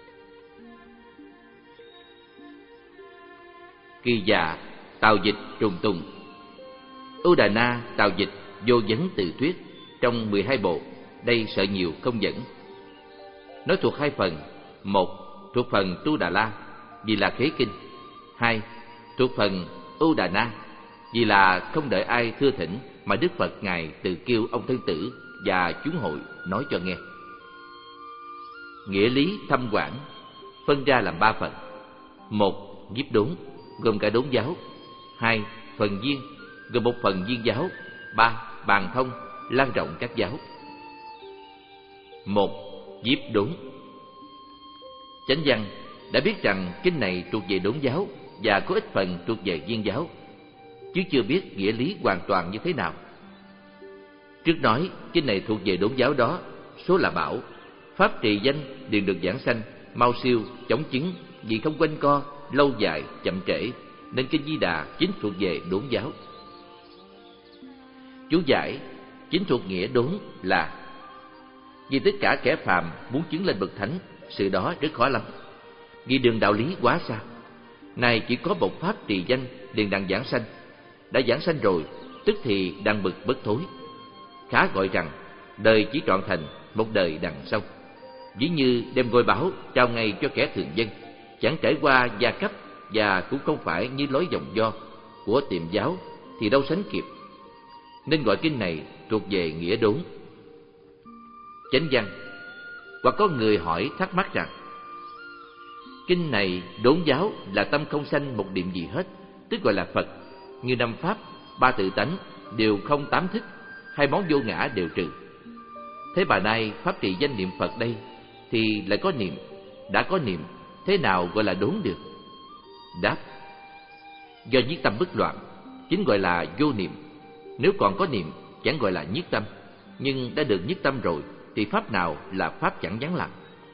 Kỳ dạ, tào dịch trùng tùng. Ưu Đà Na tào dịch vô vấn tự thuyết trong mười hai bộ, đây sợ nhiều không dẫn. Nói thuộc hai phần: một, thuộc phần Tu Đà La, vì là khế kinh; hai, thuộc phần Ưu Đà Na, vì là không đợi ai thưa thỉnh mà Đức Phật ngài tự kêu ông thân tử và chúng hội nói cho nghe. Nghĩa lý thâm quảng phân ra làm ba phần: một, nhiếp đốn, gồm cả đốn giáo; hai, phần viên, gồm một phần viên giáo; ba, bàn thông, lan rộng các giáo. Một, nhiếp đốn. Chánh văn đã biết rằng kinh này thuộc về đốn giáo và có ít phần thuộc về viên giáo, chứ chưa biết nghĩa lý hoàn toàn như thế nào. Trước nói kinh này thuộc về đốn giáo đó, số là bảo pháp trì danh liền được giảng sanh, mau siêu, chóng chứng, vì không quanh co, lâu dài, chậm trễ, nên kinh Di Đà chính thuộc về đốn giáo. Chú giải: chính thuộc nghĩa đốn là vì tất cả kẻ phàm muốn chứng lên bậc thánh, sự đó rất khó lắm, vì đường đạo lý quá xa. Này chỉ có một pháp trì danh liền đặng giảng sanh, đã giảng sanh rồi, tức thì đang bực bất thối. Khá gọi rằng đời chỉ trọn thành, một đời đằng sau. Ví như đem ngôi báo trao ngay cho kẻ thường dân, chẳng trải qua gia cấp và cũng không phải như lối dòng do của tiệm giáo, thì đâu sánh kịp. Nên gọi kinh này thuộc về nghĩa đốn. Chánh văn: hoặc có người hỏi thắc mắc rằng kinh này đốn giáo là tâm không sanh một niệm gì hết, tức gọi là Phật, như năm pháp, ba tự tánh đều không tám thức, hai món vô ngã đều trừ. Thế bà nay pháp trì danh niệm Phật đây thì lại có niệm, đã có niệm, thế nào gọi là đốn được? Đáp: do nhiết tâm bất loạn, chính gọi là vô niệm. Nếu còn có niệm, chẳng gọi là nhiết tâm, nhưng đã được nhiết tâm rồi thì pháp nào là pháp chẳng vắng lặng?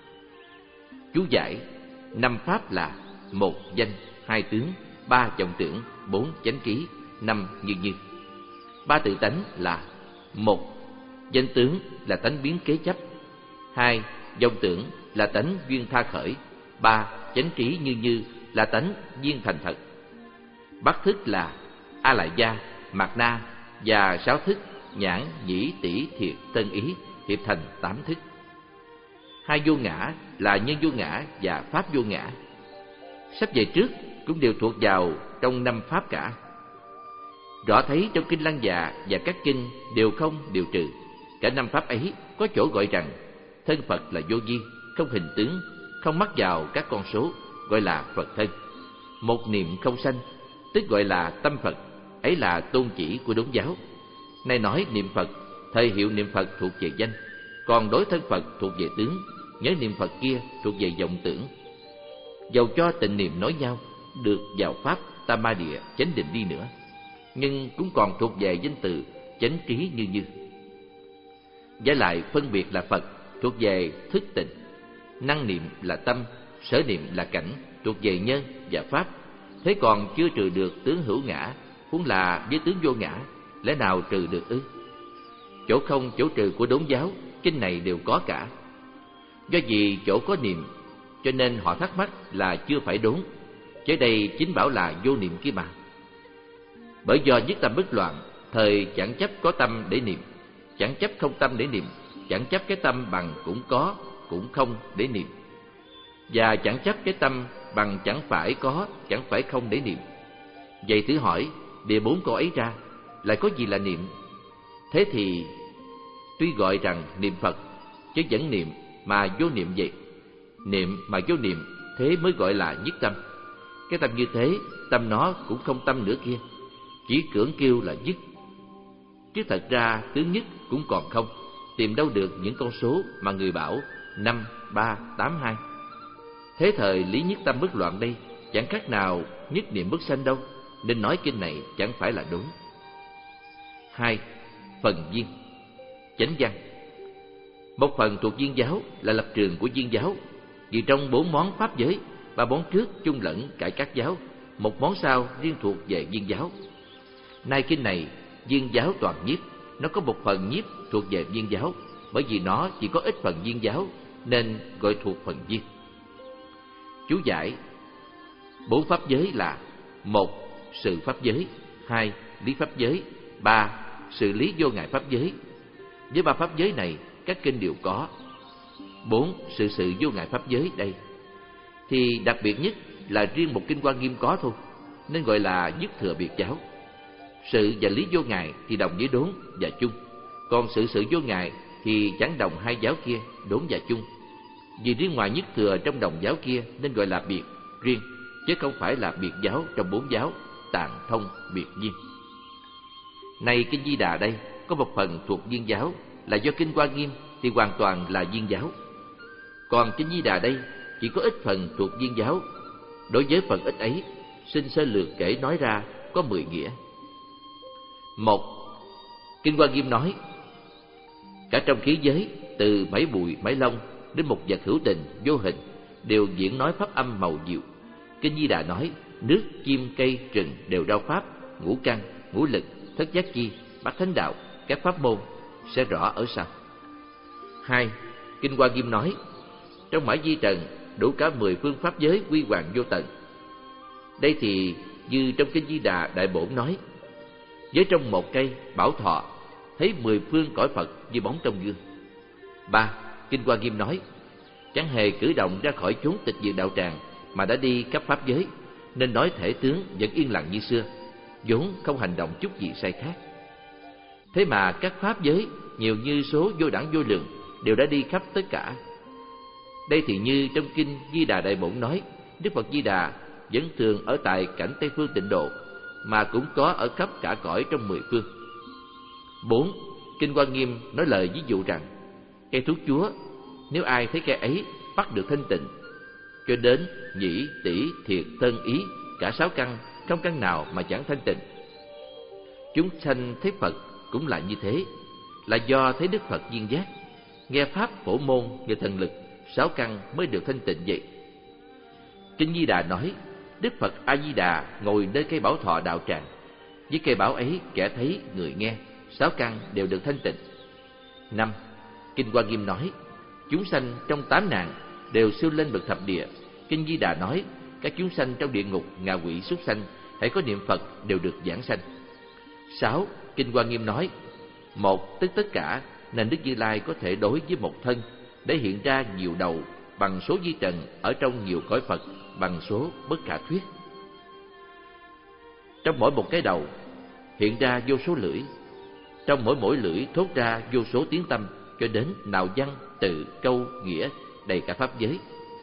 Chú giải: năm pháp là: một, danh; hai, tướng; ba, vọng tưởng; bốn, chánh ký; năm, như như. Ba tự tánh là: một, danh tướng là tánh biến kế chấp; hai, vọng tưởng là tánh duyên tha khởi; ba, chánh trí như như là tánh duyên thành thật. Bát thức là A Lại Gia, Mạt Na và sáu thức nhãn, nhĩ, tỷ, thiệt, tân ý hiệp thành tám thức. Hai vô ngã là nhân vô ngã và pháp vô ngã. Sắp về trước cũng đều thuộc vào trong năm pháp cả. Rõ thấy trong kinh Lăng Già và các kinh đều không đều trừ. Cả năm pháp ấy có chỗ gọi rằng thân Phật là vô vi, không hình tướng, không mắc vào các con số, gọi là Phật thân. Một niệm không sanh, tức gọi là tâm Phật, ấy là tôn chỉ của đốn giáo. Này nói niệm Phật, thời hiệu niệm Phật thuộc về danh, còn đối thân Phật thuộc về tướng, nhớ niệm Phật kia thuộc về vọng tưởng. Dầu cho tịnh niệm nói nhau, được vào pháp tam ma địa chánh định đi nữa, nhưng cũng còn thuộc về danh từ chánh trí như như. Với lại phân biệt là Phật thuộc về thức tịnh, năng niệm là tâm, sở niệm là cảnh, thuộc về nhân và pháp. Thế còn chưa trừ được tướng hữu ngã, huống là với tướng vô ngã, lẽ nào trừ được ư? Chỗ không chỗ trừ của đốn giáo, kinh này đều có cả. Do vì chỗ có niệm, cho nên họ thắc mắc là chưa phải đốn, chứ đây chính bảo là vô niệm kia mà. Bởi do nhất tâm bất loạn, thời chẳng chấp có tâm để niệm, chẳng chấp không tâm để niệm, chẳng chấp cái tâm bằng cũng có, cũng không để niệm, và chẳng chấp cái tâm bằng chẳng phải có, chẳng phải không để niệm. Vậy thử hỏi, địa bốn câu ấy ra, lại có gì là niệm? Thế thì tuy gọi rằng niệm Phật, chứ vẫn niệm mà vô niệm vậy. Niệm mà vô niệm, thế mới gọi là nhất tâm. Cái tâm như thế, tâm nó cũng không tâm nữa kia, chỉ cưỡng kêu là nhất. Chứ thật ra tướng nhất cũng còn không, tìm đâu được những con số mà người bảo năm, ba, tám, hai. Thế thời lý nhất tâm bất loạn đây, chẳng khác nào nhất niệm bất sanh đâu, nên nói kinh này chẳng phải là đúng. Hai, phần viên. Chánh văn: một phần thuộc viên giáo là lập trường của viên giáo, vì trong bốn món pháp giới, ba món trước chung lẫn cả các giáo, một món sau riêng thuộc về viên giáo. Nay kinh này viên giáo toàn nhiếp, nó có một phần nhiếp thuộc về viên giáo, bởi vì nó chỉ có ít phần viên giáo nên gọi thuộc phần viên. Chú giải: bốn pháp giới là: một, sự pháp giới; hai, lý pháp giới; ba, sự lý vô ngại pháp giới. Với ba pháp giới này các kinh đều có. Bốn, sự sự vô ngại pháp giới đây thì đặc biệt nhất là riêng một kinh Hoa Nghiêm có thôi, nên gọi là nhất thừa biệt giáo. Sự và lý vô ngại thì đồng với đốn và chung, còn sự sự vô ngại thì chẳng đồng hai giáo kia, đốn và chung. Vì riêng ngoài nhất thừa trong đồng giáo kia nên gọi là biệt riêng, chứ không phải là biệt giáo trong bốn giáo, tạng thông biệt viên. Này kinh Di Đà đây có một phần thuộc viên giáo, là do kinh Hoa Nghiêm thì hoàn toàn là viên giáo. Còn kinh Di Đà đây chỉ có ít phần thuộc viên giáo. Đối với phần ít ấy, xin sơ lược kể nói ra có mười nghĩa. Một, kinh Hoa Nghiêm nói: cả trong khí giới, từ bảy bụi bảy lông đến một vật hữu tình vô hình, đều diễn nói pháp âm màu diệu. Kinh Di Đà nói: nước, chim, cây, rừng đều đao pháp, ngũ căn, ngũ lực, thất giác chi, bát thánh đạo, các pháp môn sẽ rõ ở sau. Hai, kinh Hoa Nghiêm nói: trong mãi vi trần đủ cả mười phương pháp giới quy hoàng vô tận. Đây thì như trong kinh Di Đà Đại Bổn nói: với trong một cây bảo thọ, thấy mười phương cõi Phật như bóng trong gương. Ba, kinh Hoa Nghiêm nói: chẳng hề cử động ra khỏi chốn tịch diệt đạo tràng, mà đã đi khắp pháp giới, nên nói thể tướng vẫn yên lặng như xưa, vốn không hành động chút gì sai khác. Thế mà các pháp giới nhiều như số vô đẳng vô lượng, đều đã đi khắp tất cả. Đây thì như trong kinh Di Đà Đại Bổn nói: Đức Phật Di Đà vẫn thường ở tại cảnh Tây Phương Tịnh Độ, mà cũng có ở khắp cả cõi trong mười phương. Bốn, kinh Hoa Nghiêm nói lời ví dụ rằng: cây thuốc chúa, nếu ai thấy cây ấy bắt được thanh tịnh, cho đến nhĩ, tỷ, thiệt, thân, ý, cả sáu căn, không căn nào mà chẳng thanh tịnh. Chúng sanh thấy Phật cũng là như thế, là do thấy Đức Phật viên giác, nghe pháp phổ môn và thần lực, sáu căn mới được thanh tịnh vậy. Kinh Di Đà nói: Đức Phật A Di Đà ngồi nơi cây bảo thọ đạo tràng, với cây bảo ấy kẻ thấy người nghe, sáu căn đều được thanh tịnh. Năm, kinh Hoa Nghiêm nói: chúng sanh trong tám nạn đều siêu lên bậc thập địa. Kinh Di Đà nói: các chúng sanh trong địa ngục, ngạ quỷ, súc sanh hãy có niệm Phật đều được giảng sanh. Sáu, kinh Hoa Nghiêm nói: một tức tất cả, nên Đức Như Lai có thể đối với một thân để hiện ra nhiều đầu bằng số vi trần ở trong nhiều cõi Phật, bằng số bất khả thuyết. Trong mỗi một cái đầu hiện ra vô số lưỡi, trong mỗi mỗi lưỡi thốt ra vô số tiếng tâm, cho đến nào văn, từ, câu, nghĩa, đầy cả pháp giới.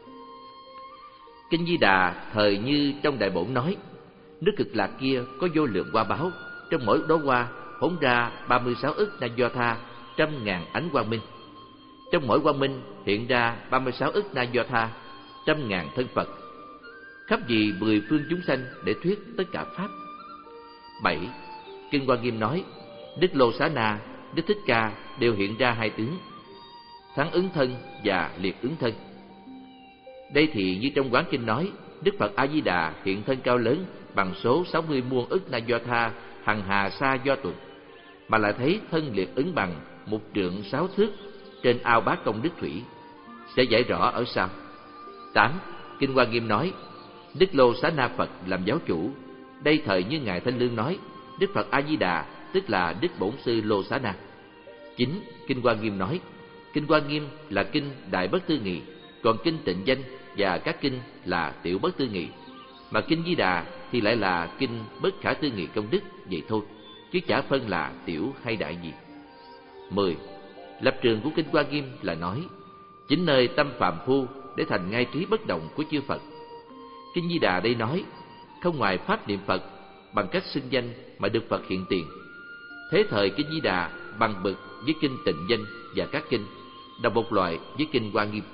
Kinh Di Đà thời như trong Đại Bổn nói: nước Cực Lạc kia có vô lượng hoa báo, trong mỗi đóa hoa phóng ra ba mươi sáu ức na do tha, trăm ngàn ánh quang minh. Trong mỗi quang minh hiện ra ba mươi sáu ức na do tha, trăm ngàn thân Phật, khắp vì mười phương chúng sanh để thuyết tất cả pháp. Bảy, kinh Hoa Nghiêm nói: Đức Lô Xá Na, Đức Thích Ca đều hiện ra hai tướng, thắng ứng thân và liệt ứng thân. Đây thì như trong Quán Kinh nói: Đức Phật A Di Đà hiện thân cao lớn bằng số sáu mươi muôn ức na do tha, hằng hà sa do tuần, mà lại thấy thân liệt ứng bằng một trượng sáu thước trên ao bát công đức thủy, sẽ giải rõ ở sau. Tám, kinh Hoa Nghiêm nói: Đức Lô Xá Na Phật làm giáo chủ. Đây thời như ngài Thanh Lương nói: Đức Phật A Di Đà tức là Đức Bổn Sư Lô Xá Na. Chín, kinh Hoa Nghiêm nói: kinh Hoa Nghiêm là kinh đại bất tư nghị, còn kinh Tịnh Danh và các kinh là tiểu bất tư nghị, mà kinh Di Đà thì lại là kinh bất khả tư nghị công đức vậy thôi, chứ chả phân là tiểu hay đại gì. Mười, lập trường của kinh Hoa Nghiêm là nói: chính nơi tâm phàm phu để thành ngay trí bất động của chư Phật. Kinh Di Đà đây nói: không ngoài pháp niệm Phật bằng cách xưng danh mà được Phật hiện tiền. Thế thời kinh Di Đà bằng bậc với kinh Tịnh Danh và các kinh, đồng một loại với kinh Hoa Nghiêm.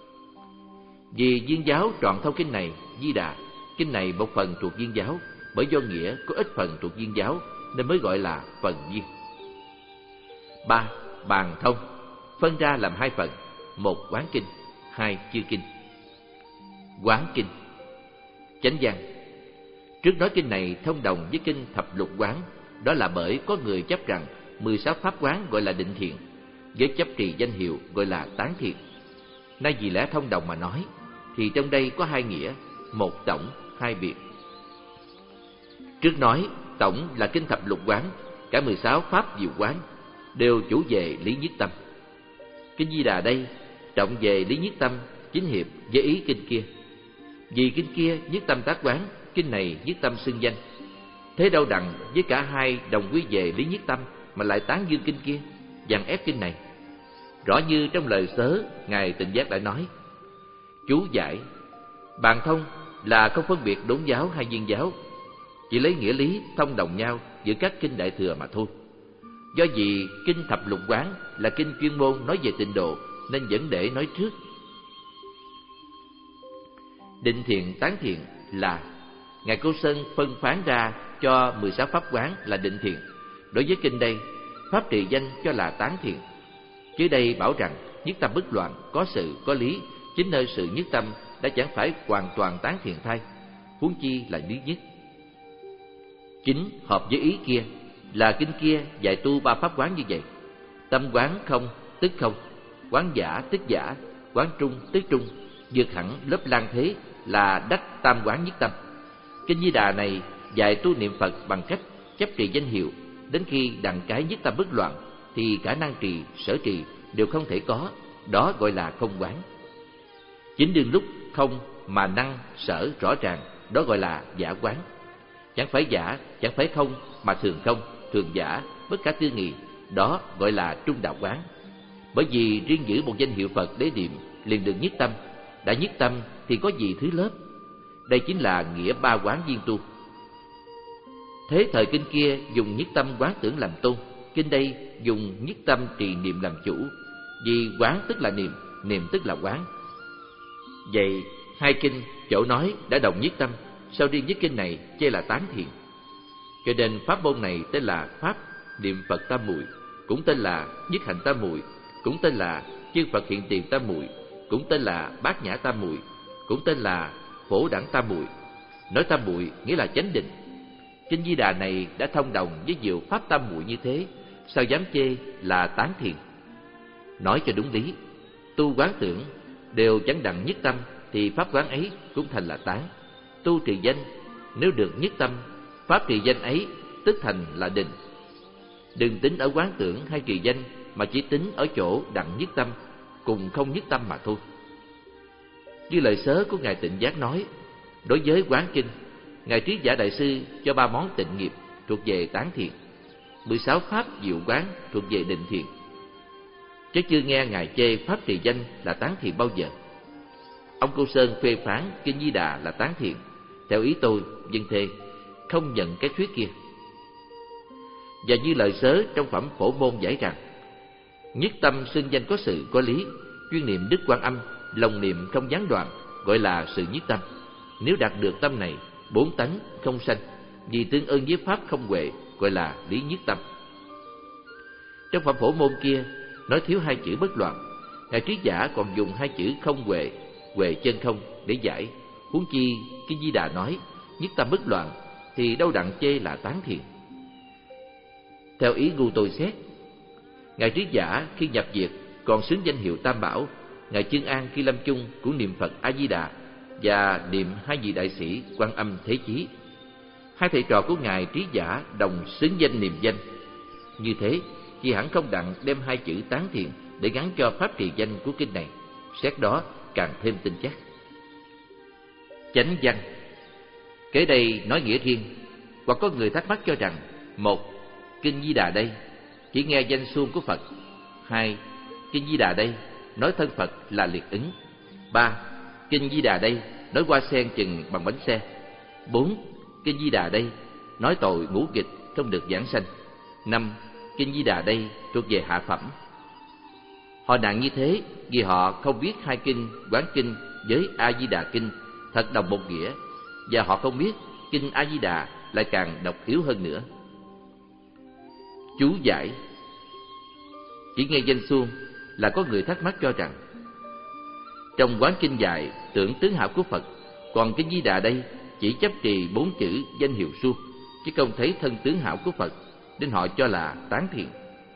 Vì viên giáo trọn thâu kinh này, Di Đà, kinh này một phần thuộc viên giáo, bởi do nghĩa có ít phần thuộc viên giáo nên mới gọi là phần viên. Ba, bàn thông phân ra làm hai phần: một quán kinh, hai chư kinh. Quán kinh. Chánh văn. Trước nói kinh này thông đồng với kinh thập lục quán Đó là bởi có người chấp rằng mười sáu pháp quán gọi là định thiện, với chấp trì danh hiệu gọi là tán thiện. Nay vì lẽ thông đồng mà nói, thì trong đây có hai nghĩa, một tổng, hai biệt. Trước nói, tổng là kinh thập lục quán, cả mười sáu pháp diệu quán, đều chủ về lý nhất tâm. Kinh Di Đà đây, trọng về lý nhất tâm, chính hiệp với ý kinh kia. Vì kinh kia nhất tâm tác quán, kinh này nhất tâm xưng danh. Thế đâu đặng với cả hai đồng quy về lý nhất tâm mà lại tán dương kinh kia, dằn ép kinh này. Rõ như trong lời sớ, Ngài Tịnh Giác đã nói: chú giải, bàn thông là không phân biệt đốn giáo hay viên giáo, chỉ lấy nghĩa lý thông đồng nhau giữa các kinh đại thừa mà thôi. Do vì kinh thập lục quán là kinh chuyên môn nói về tịnh độ, nên vẫn để nói trước. Định thiện tán thiện là Ngài Cô Sơn phân phán ra cho mười sáu pháp quán là định thiện. Đối với kinh đây, pháp trì danh cho là tán thiện. Chứ đây bảo rằng nhất tâm bất loạn, có sự có lý, chính nơi sự nhất tâm đã chẳng phải hoàn toàn tán thiện thay, huống chi là lý nhất. Chính hợp với ý kia là kinh kia dạy tu ba pháp quán như vậy: tâm quán không tức không, quán giả tức giả, quán trung tức trung, vượt hẳn lớp lan thế là đắc tam quán nhất tâm. Kinh Di Đà này dạy tu niệm Phật bằng cách chấp trì danh hiệu, đến khi đặng cái nhất tâm bất loạn thì cả năng trì, sở trì đều không thể có, đó gọi là không quán. Chính đương lúc không mà năng sở rõ ràng, đó gọi là giả quán. Chẳng phải giả, chẳng phải không, mà thường không, thường giả, bất khả tư nghị, đó gọi là trung đạo quán. Bởi vì riêng giữ một danh hiệu Phật để niệm liền được nhất tâm, đã nhất tâm thì có gì thứ lớp. Đây chính là nghĩa ba quán viên tu. Thế thời kinh kia dùng nhất tâm quán tưởng làm tôn, kinh đây dùng nhất tâm trì niệm làm chủ. Vì quán tức là niệm, niệm tức là quán. Vậy hai kinh chỗ nói đã đồng nhất tâm, sao riêng với kinh này chê là tán thiện? Cho nên pháp môn này tên là pháp niệm Phật tam muội, cũng tên là nhất hạnh tam muội, cũng tên là chư Phật hiện tiền tam muội, cũng tên là bát nhã tam muội, cũng tên là phổ đẳng tam muội. Nói tam muội nghĩa là chánh định. Kinh Di Đà này đã thông đồng với diệu pháp tam muội như thế, sao dám chê là tán thiện? Nói cho đúng lý, tu quán tưởng đều chẳng đặng nhất tâm thì pháp quán ấy cũng thành là tán. Tu trì danh nếu được nhất tâm, pháp trì danh ấy tức thành là định. Đừng tính ở quán tưởng hay trì danh, mà chỉ tính ở chỗ đặng nhất tâm cùng không nhất tâm mà thôi. Như lời sớ của Ngài Tịnh Giác nói, đối với quán kinh, Ngài Trí Giả Đại Sư cho ba món tịnh nghiệp thuộc về tán thiện, mười sáu pháp diệu quán thuộc về định thiện. Chứ chưa nghe Ngài chê pháp trì danh là tán thiện bao giờ. Ông Cô Sơn phê phán kinh Di Đà là tán thiện, theo ý tôi, dân thê không nhận cái thuyết kia. Và như lời sớ trong phẩm Phổ Môn giải rằng, nhất tâm xưng danh có sự có lý, chuyên niệm Đức Quan Âm, lòng niệm không gián đoạn, gọi là sự nhất tâm. Nếu đạt được tâm này, bốn tánh không sanh, vì tương ưng với pháp không huệ, gọi là lý nhất tâm. Trong phẩm Phổ Môn kia nói thiếu hai chữ bất loạn, Ngài Trí Giả còn dùng hai chữ không huệ, huệ chân không để giải. Huống chi kinh Di Đà nói nhất tâm bất loạn thì đâu đặng chê là tán thiện. Theo ý ngu tôi xét, Ngài Trí Giả khi nhập diệt còn xứng danh hiệu Tam Bảo, Ngài Chương An khi lâm chung cũng niệm Phật A Di Đà và niệm hai vị đại sĩ Quan Âm Thế Chí. Hai thầy trò của Ngài Trí Giả đồng xứng danh niệm danh. Như thế thì hẳn không đặng đem hai chữ tán thiện để gắn cho pháp trì danh của kinh này, xét đó càng thêm tin chắc. Chánh văn kế đây nói nghĩa riêng, hoặc có người thắc mắc cho rằng: một, kinh Di Đà đây chỉ nghe danh xuông của Phật. Hai, kinh Di Đà đây nói thân Phật là liệt ứng. Ba, kinh Di Đà đây nói hoa sen chừng bằng bánh xe. Bốn, kinh Di Đà đây nói tội ngũ nghịch không được giảng sanh. Năm, kinh Di Đà đây thuộc về hạ phẩm. Họ nạn như thế vì họ không biết hai kinh Quán Kinh với A Di Đà Kinh thật đồng một nghĩa, và họ không biết kinh A Di Đà lại càng độc yếu hơn nữa. Chú giải: chỉ nghe danh xuông là có người thắc mắc cho rằng trong Quán Kinh dạy tưởng tướng hảo của Phật, còn kinh Di Đà đây chỉ chấp trì bốn chữ danh hiệu suông, chứ không thấy thân tướng hảo của Phật, nên họ cho là tán thiền.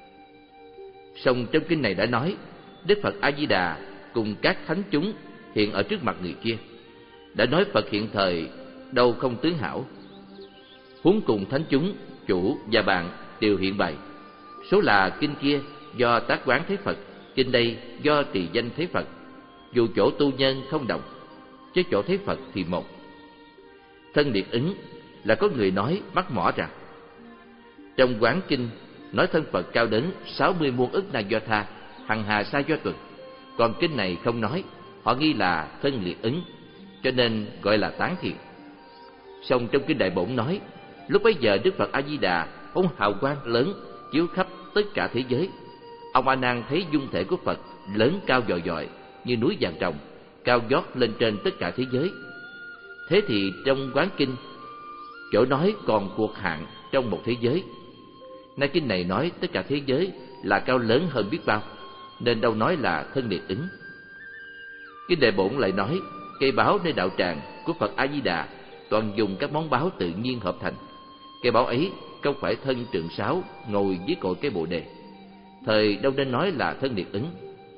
Song trong kinh này đã nói, Đức Phật A Di Đà cùng các thánh chúng hiện ở trước mặt người kia. Đã nói Phật hiện thời đâu không tướng hảo, huống cùng thánh chúng, chủ và bạn đều hiện bày. Số là kinh kia do tác quán thấy Phật, kinh đây do trì danh thấy Phật. Dù chỗ tu nhân không đồng, chứ chỗ thấy Phật thì một. Thân liệt ứng là có người nói mắc mỏ rằng trong quán kinh nói thân Phật cao đến sáu mươi muôn ức na do tha, hằng hà sa do tuần. Còn kinh này không nói, họ nghi là thân liệt ứng, cho nên gọi là tán thiền. Song trong kinh Đại Bổn nói, lúc bấy giờ Đức Phật A Di Đà ông hào quang lớn chiếu khắp tất cả thế giới. Ông A Nan thấy dung thể của Phật lớn cao dòi dòi như núi vàng ròng, cao vót lên trên tất cả thế giới. Thế thì trong quán kinh chỗ nói còn cuộc hạn trong một thế giới. Nay kinh này nói tất cả thế giới là cao lớn hơn biết bao, nên đâu nói là thân liệt ứng. Kinh Đại Bổn lại nói cây báo nơi đạo tràng của Phật A Di Đà toàn dùng các món báo tự nhiên hợp thành. Cây báo ấy không phải thân trượng sáo ngồi dưới cội cây bồ đề, thời đâu nên nói là thân liệt ứng.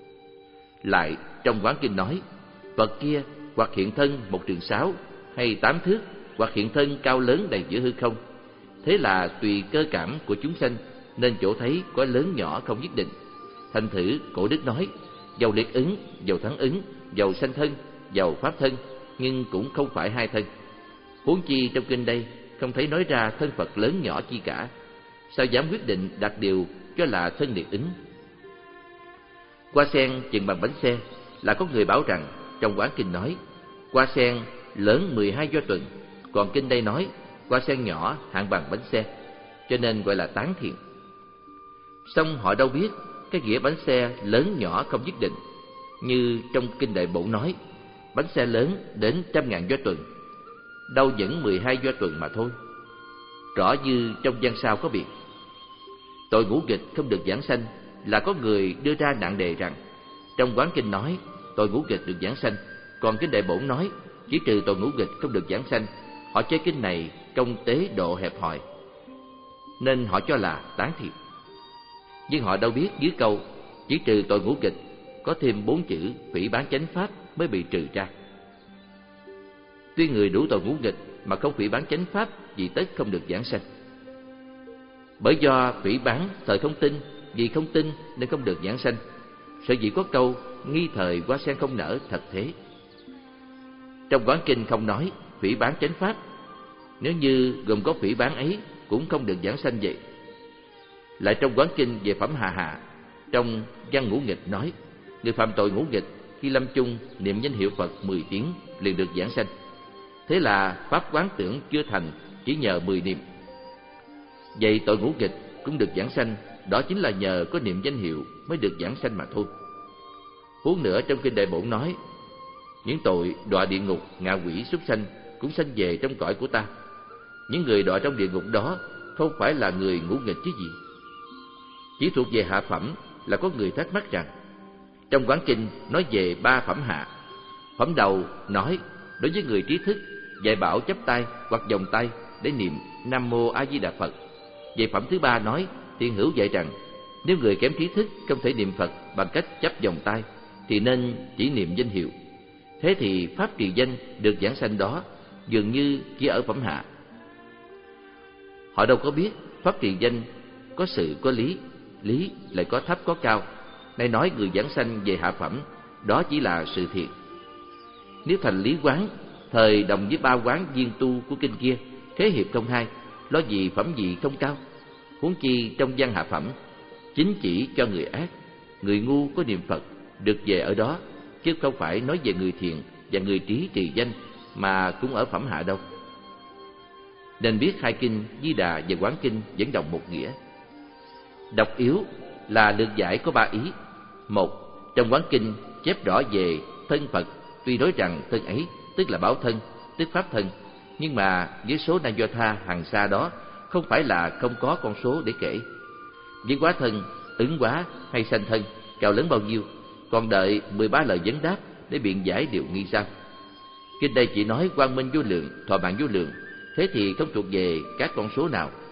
Lại trong quán kinh nói Phật kia hoặc hiện thân một trượng sáo hay tám thước, hoặc hiện thân cao lớn đầy giữa hư không. Thế là tùy cơ cảm của chúng sanh nên chỗ thấy có lớn nhỏ không nhất định. Thành thử cổ đức nói dầu liệt ứng, dầu thắng ứng, dầu sanh thân, dầu pháp thân, nhưng cũng không phải hai thân. Huống chi trong kinh đây không thấy nói ra thân Phật lớn nhỏ chi cả, sao dám quyết định đặt điều cho là thân liệt ứng. Hoa sen chừng bằng bánh xe là có người bảo rằng trong quán kinh nói hoa sen lớn mười hai do tuần, còn kinh đây nói hoa sen nhỏ hạng bằng bánh xe, cho nên gọi là tán thiền. Song họ đâu biết cái nghĩa bánh xe lớn nhỏ không nhất định, như trong kinh Đại Bổn nói bánh xe lớn đến trăm ngàn do tuần, đâu vẫn mười hai do tuần mà thôi. Rõ như trong văn sao có biệt tội ngũ nghịch không được giảng sanh, là có người đưa ra nặng đề rằng trong quán kinh nói tội ngũ nghịch được giảng sanh, còn kinh Đại Bổn nói chỉ trừ tội ngũ nghịch không được giảng sanh. Họ chơi kinh này công tế độ hẹp hòi, nên họ cho là tán thiền. Nhưng họ đâu biết dưới câu chỉ trừ tội ngũ nghịch có thêm bốn chữ phỉ báng chánh pháp mới bị trừ ra. Tuy người đủ tội ngũ nghịch mà không phỉ báng chánh pháp, vì tất không được giảng sanh. Bởi do phỉ báng thời không tin, vì không tin nên không được giảng sanh. Sở dĩ có câu nghi thời hoa sen không nở thật thế. Trong quán kinh không nói phỉ báng chánh pháp, nếu như gồm có phỉ báng ấy cũng không được giảng sanh vậy. Lại trong quán kinh về phẩm hạ hạ, trong văn ngũ nghịch nói người phạm tội ngũ nghịch khi lâm chung niệm danh hiệu Phật mười tiếng liền được giảng sanh. Thế là pháp quán tưởng chưa thành chỉ nhờ mười niệm. Vậy tội ngũ nghịch cũng được giảng sanh, đó chính là nhờ có niệm danh hiệu mới được giảng sanh mà thôi. Huống nữa trong kinh Đại Bổn nói những tội đọa địa ngục, ngạ quỷ, súc sanh cũng sanh về trong cõi của ta. Những người đọa trong địa ngục đó không phải là người ngũ nghịch chứ gì. Chỉ thuộc về hạ phẩm là có người thắc mắc rằng trong quán kinh nói về ba phẩm hạ. Phẩm đầu nói đối với người trí thức dạy bảo chắp tay hoặc vòng tay để niệm Nam Mô A Di Đà Phật. Về phẩm thứ ba nói thiện hữu dạy rằng nếu người kém trí thức không thể niệm Phật bằng cách chắp vòng tay thì nên chỉ niệm danh hiệu. Thế thì pháp trì danh được giảng sanh đó dường như chỉ ở phẩm hạ. Họ đâu có biết pháp trì danh có sự có lý, lý lại có thấp có cao. Nay nói người giảng sanh về hạ phẩm, đó chỉ là sự thiệt. Nếu thành lý quán, thời đồng với ba quán viên tu của kinh kia, thế hiệp không hai, lo gì phẩm vị không cao. Huống chi trong văn hạ phẩm chính chỉ cho người ác, người ngu có niệm Phật được về ở đó, chứ không phải nói về người thiện và người trí trì danh mà cũng ở phẩm hạ đâu. Nên biết hai kinh Di Đà và Quán kinh vẫn đồng một nghĩa. Độc yếu là lược giải có ba ý. Một, trong Quán kinh chép rõ về thân Phật, tuy nói rằng thân ấy tức là báo thân, tức pháp thân, nhưng mà với số na do tha hằng xa đó không phải là không có con số để kể. Với quá thân, ứng quá hay sanh thân cao lớn bao nhiêu, còn đợi mười ba lời vấn đáp để biện giải điều nghi sao. Kinh đây chỉ nói quang minh vô lượng, thọ mạng vô lượng, thế thì không thuộc về các con số nào,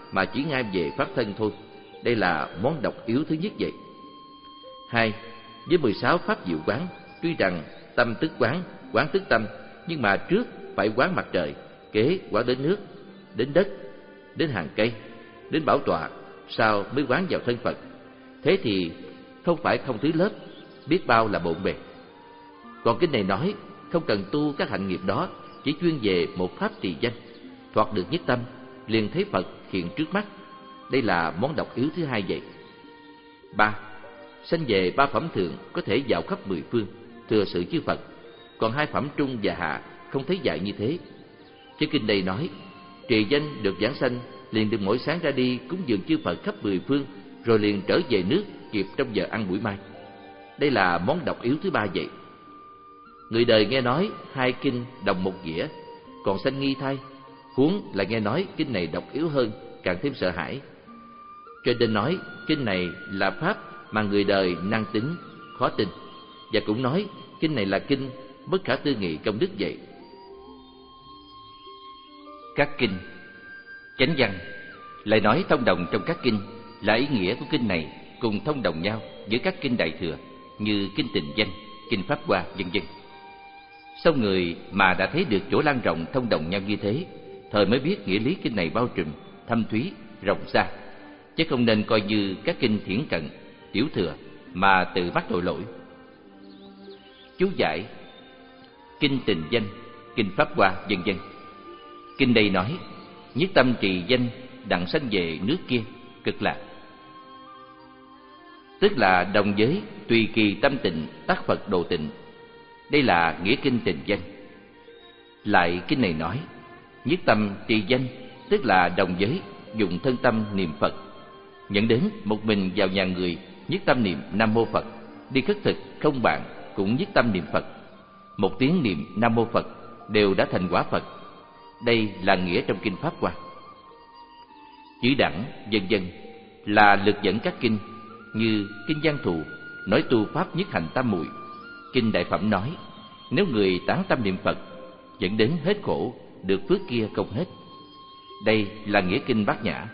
mà chỉ ngay về pháp thân thôi. Đây là món độc yếu thứ nhất vậy. Hai, với mười sáu pháp diệu quán, tuy rằng tâm tức quán, quán tức tâm, nhưng mà trước phải quán mặt trời, kế quán đến nước, đến đất, đến hàng cây, đến bảo tọa, sau mới quán vào thân Phật. Thế thì không phải không thứ lớp, biết bao là bộn bề. Còn kinh này nói không cần tu các hạnh nghiệp đó, chỉ chuyên về một pháp trì danh, thoạt được nhất tâm, liền thấy Phật hiện trước mắt. Đây là món độc yếu thứ hai vậy. Ba, sanh về ba phẩm thượng có thể vào khắp mười phương, thừa sự chư Phật. Còn hai phẩm trung và hạ không thấy dạy như thế. Chứ kinh đây nói trì danh được giảng sanh, liền được mỗi sáng ra đi cúng dường chư Phật khắp mười phương, rồi liền trở về nước kịp trong giờ ăn buổi mai. Đây là món độc yếu thứ ba vậy. Người đời nghe nói hai kinh đồng một nghĩa, còn sanh nghi thay, huống lại nghe nói kinh này độc yếu hơn, càng thêm sợ hãi. Cho nên nói kinh này là pháp mà người đời năng tính, khó tin. Và cũng nói kinh này là kinh bất khả tư nghị công đức vậy. Các kinh chánh văn lại nói thông đồng trong các kinh, là ý nghĩa của kinh này cùng thông đồng nhau với các kinh đại thừa như kinh Tịnh Danh, kinh Pháp Hoa, vân vân. Sau người mà đã thấy được chỗ lan rộng thông đồng nhau như thế, thời mới biết nghĩa lý kinh này bao trùm, thâm thúy, rộng xa, chứ không nên coi như các kinh thiển cận, tiểu thừa mà tự bắt tội lỗi. Chú giải kinh Tịnh Danh, kinh Pháp Hoa, vân vân. Kinh đây nói nhất tâm trì danh đặng sanh về nước kia, cực lạc. Tức là đồng giới tùy kỳ tâm tịnh tác Phật độ tịnh. Đây là nghĩa kinh Tịnh Danh. Lại kinh này nói nhất tâm trì danh, tức là đồng giới dùng thân tâm niệm Phật, dẫn đến một mình vào nhà người nhất tâm niệm Nam Mô Phật, đi khất thực không bạn cũng nhất tâm niệm Phật, một tiếng niệm Nam Mô Phật đều đã thành quả Phật. Đây là nghĩa trong kinh Pháp Hoa. Chữ đẳng, vân vân là lực dẫn các kinh như kinh Văn Thù nói tu pháp nhất hành tam muội, kinh Đại Phẩm nói nếu người tán tâm niệm Phật dẫn đến hết khổ, được phước kia không hết. Đây là nghĩa kinh Bát Nhã.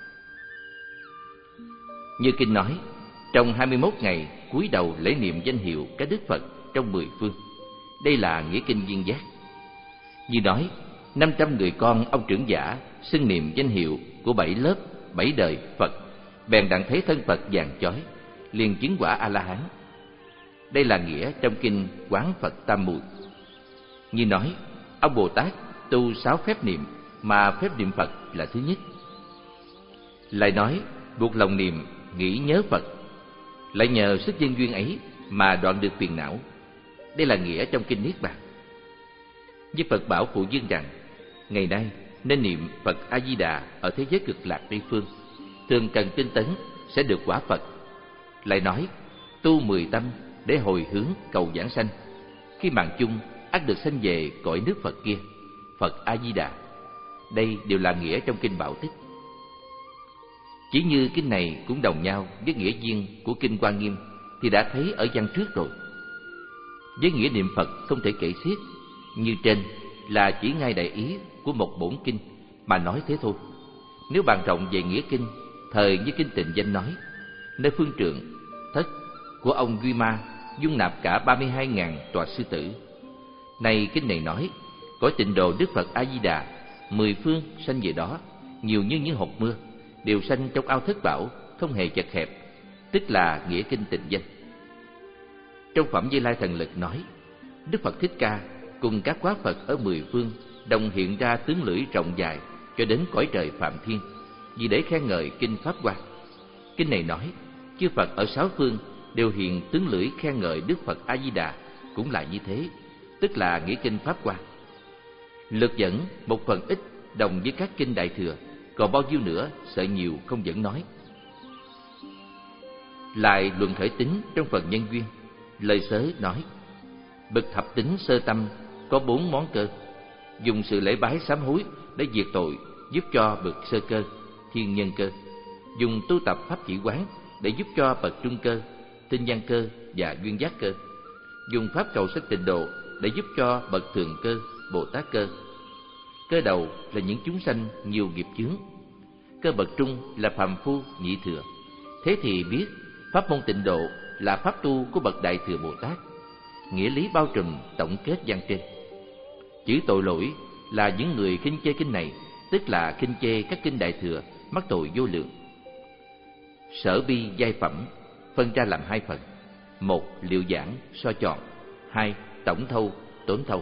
Như kinh nói trong hai mươi mốt ngày cúi đầu lễ niệm danh hiệu các đức Phật trong mười phương. Đây là nghĩa kinh Duyên Giác. Như nói năm trăm người con ông trưởng giả xưng niệm danh hiệu của bảy lớp bảy đời Phật, bèn đặng thấy thân Phật vàng chói, liền chứng quả A La Hán. Đây là nghĩa trong kinh Quán Phật Tam Muội. Như nói ông Bồ Tát tu sáu phép niệm, mà phép niệm Phật là thứ nhất. Lại nói buộc lòng niệm nghĩ nhớ Phật, lại nhờ sức nhân duyên ấy mà đoạn được phiền não. Đây là nghĩa trong kinh Niết Bàn. Với Phật bảo Phụ Dương rằng ngày nay nên niệm Phật A Di Đà ở thế giới cực lạc Tây phương, thường cần tinh tấn sẽ được quả Phật. Lại nói tu mười tâm để hồi hướng cầu giảng sanh, khi mạng chung ắt được sanh về cõi nước Phật kia, Phật A Di Đà. Đây đều là nghĩa trong kinh Bảo Tích. Chỉ như kinh này cũng đồng nhau với nghĩa duyên của kinh Hoa Nghiêm thì đã thấy ở văn trước rồi. Với nghĩa niệm Phật không thể kể xiết, như trên là chỉ ngay đại ý của một bổn kinh mà nói thế thôi. Nếu bàn rộng về nghĩa kinh, thời như kinh Tịnh Danh nói nơi phương trượng thất của ông Duy Ma dung nạp cả ba mươi hai ngàn tòa sư tử. Này kinh này nói cõi tịnh độ Đức Phật A Di Đà, mười phương sanh về đó nhiều như những hột mưa, đều sanh trong ao thất bảo, không hề chật hẹp, tức là nghĩa kinh Tịnh Danh. Trong phẩm Như Lai Thần Lực nói Đức Phật Thích Ca cùng các quá Phật ở mười phương đồng hiện ra tướng lưỡi rộng dài cho đến cõi trời Phạm Thiên, vì để khen ngợi kinh Pháp Hoa. Kinh này nói chư Phật ở sáu phương đều hiện tướng lưỡi khen ngợi Đức Phật A Di Đà, cũng là như thế, tức là nghĩa kinh Pháp Hoa. Lực dẫn một phần ít đồng với các kinh Đại Thừa, còn bao nhiêu nữa sợ nhiều không dẫn nói. Lại luận khởi tính trong phần nhân duyên, lời sớ nói bậc thập tính sơ tâm có bốn món cơ, dùng sự lễ bái sám hối để diệt tội, giúp cho bậc sơ cơ, thiên nhân cơ; dùng tu tập pháp chỉ quán để giúp cho bậc trung cơ, tinh văn cơ và duyên giác cơ; dùng pháp cầu sắc tịnh độ để giúp cho bậc thường cơ, Bồ Tát cơ. Cơ đầu là những chúng sanh nhiều nghiệp chướng, cơ bậc trung là phàm phu nhị thừa. Thế thì biết pháp môn tịnh độ là pháp tu của bậc Đại Thừa Bồ Tát, nghĩa lý bao trùm tổng kết văn trên. Chữ tội lỗi là những người khinh chê kinh này, tức là khinh chê các kinh Đại Thừa mắc tội vô lượng. Sở bi giai phẩm phân ra làm hai phần: một liệu giảng so chọn, hai tổng thâu tốn thâu.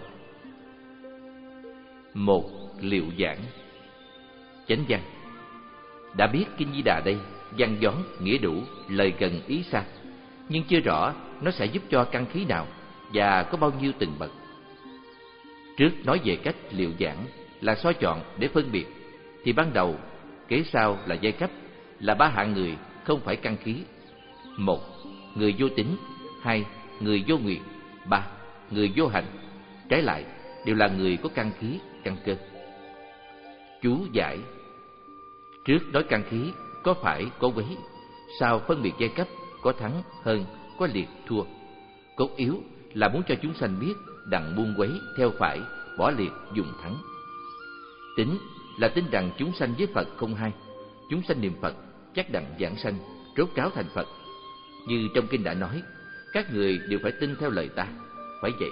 Một liệu giảng. Chánh văn. Đã biết kinh Di Đà đây văn vón nghĩa đủ, lời gần ý xa, nhưng chưa rõ nó sẽ giúp cho căn khí nào và có bao nhiêu từng bậc. Trước nói về cách liệu giảng là so chọn để phân biệt, thì ban đầu kế sau là giai cấp, là ba hạng người không phải căn khí: một người vô tín, hai người vô nguyện, ba người vô hành. Trái lại đều là người có căn khí, căn cơ. Chú giải. Trước nói căn khí có phải có quấy, sau phân biệt giai cấp, có thắng hơn, có liệt thua. Cốt yếu là muốn cho chúng sanh biết đặng buông quấy theo phải, bỏ liệt dùng thắng. Tính là tin rằng chúng sanh với Phật không hai, chúng sanh niệm Phật chắc đặng giảng sanh, rốt ráo thành Phật. Như trong kinh đã nói, các người đều phải tin theo lời ta, phải vậy.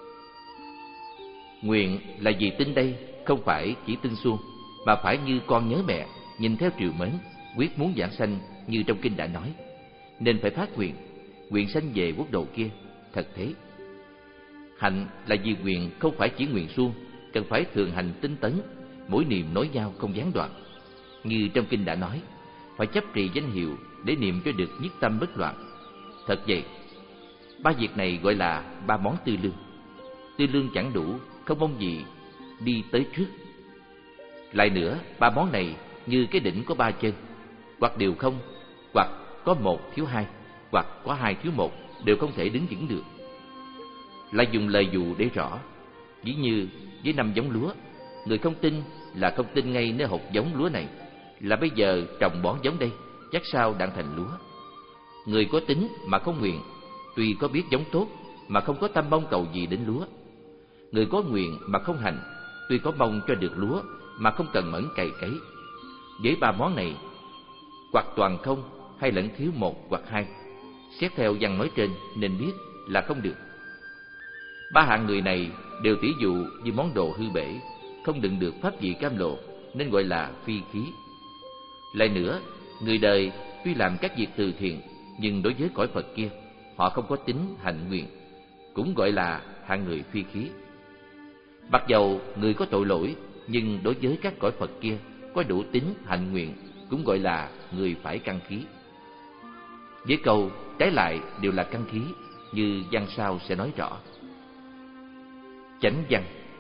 Nguyện là gì tin đây không phải chỉ tin suông, mà phải như con nhớ mẹ, nhìn theo triều mến, quyết muốn giảng sanh như trong kinh đã nói, nên phải phát nguyện, nguyện sanh về quốc độ kia, thật thế. Hạnh là vì nguyện không phải chỉ nguyện suông, cần phải thường hành tinh tấn, mỗi niệm nối nhau không gián đoạn. Như trong kinh đã nói, phải chấp trì danh hiệu để niệm cho được nhất tâm bất loạn. Thật vậy, ba việc này gọi là ba món tư lương. Tư lương chẳng đủ, không mong gì đi tới trước. Lại nữa, ba món này như cái đỉnh có ba chân, hoặc đều không, hoặc có một thiếu hai, hoặc có hai thiếu một, đều không thể đứng vững được. Lại dùng lời dụ để rõ. Ví như với năm giống lúa, người không tin là không tin ngay nơi hột giống lúa này, là bây giờ trồng bón giống đây, chắc sao đặng thành lúa. Người có tính mà không nguyện, tuy có biết giống tốt mà không có tâm mong cầu gì đến lúa. Người có nguyện mà không hành, tuy có mong cho được lúa mà không cần mẫn cày cấy. Với ba món này, hoặc toàn không hay lẫn thiếu một hoặc hai, xét theo văn nói trên nên biết là không được. Ba hạng người này đều tỷ dụ như món đồ hư bể, không đựng được pháp vị cam lộ, nên gọi là phi khí. Lại nữa, người đời tuy làm các việc từ thiện, nhưng đối với cõi Phật kia, họ không có tính hành nguyện, cũng gọi là hạng người phi khí. Mặc dầu người có tội lỗi, nhưng đối với các cõi Phật kia có đủ tính hành nguyện, cũng gọi là người phải căn khí. Với câu trái lại đều là căn khí, như văn sau sẽ nói rõ. Chánh văn.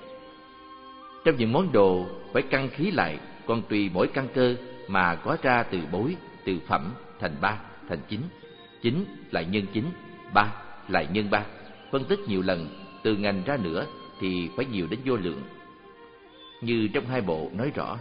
Trong những món đồ phải căn khí lại, còn tùy mỗi căn cơ mà có ra từ bối, từ phẩm thành ba, thành chính. Chính lại nhân chính, ba lại nhân ba. Phân tích nhiều lần, từ ngành ra nữa thì phải nhiều đến vô lượng. Như trong hai bộ nói rõ.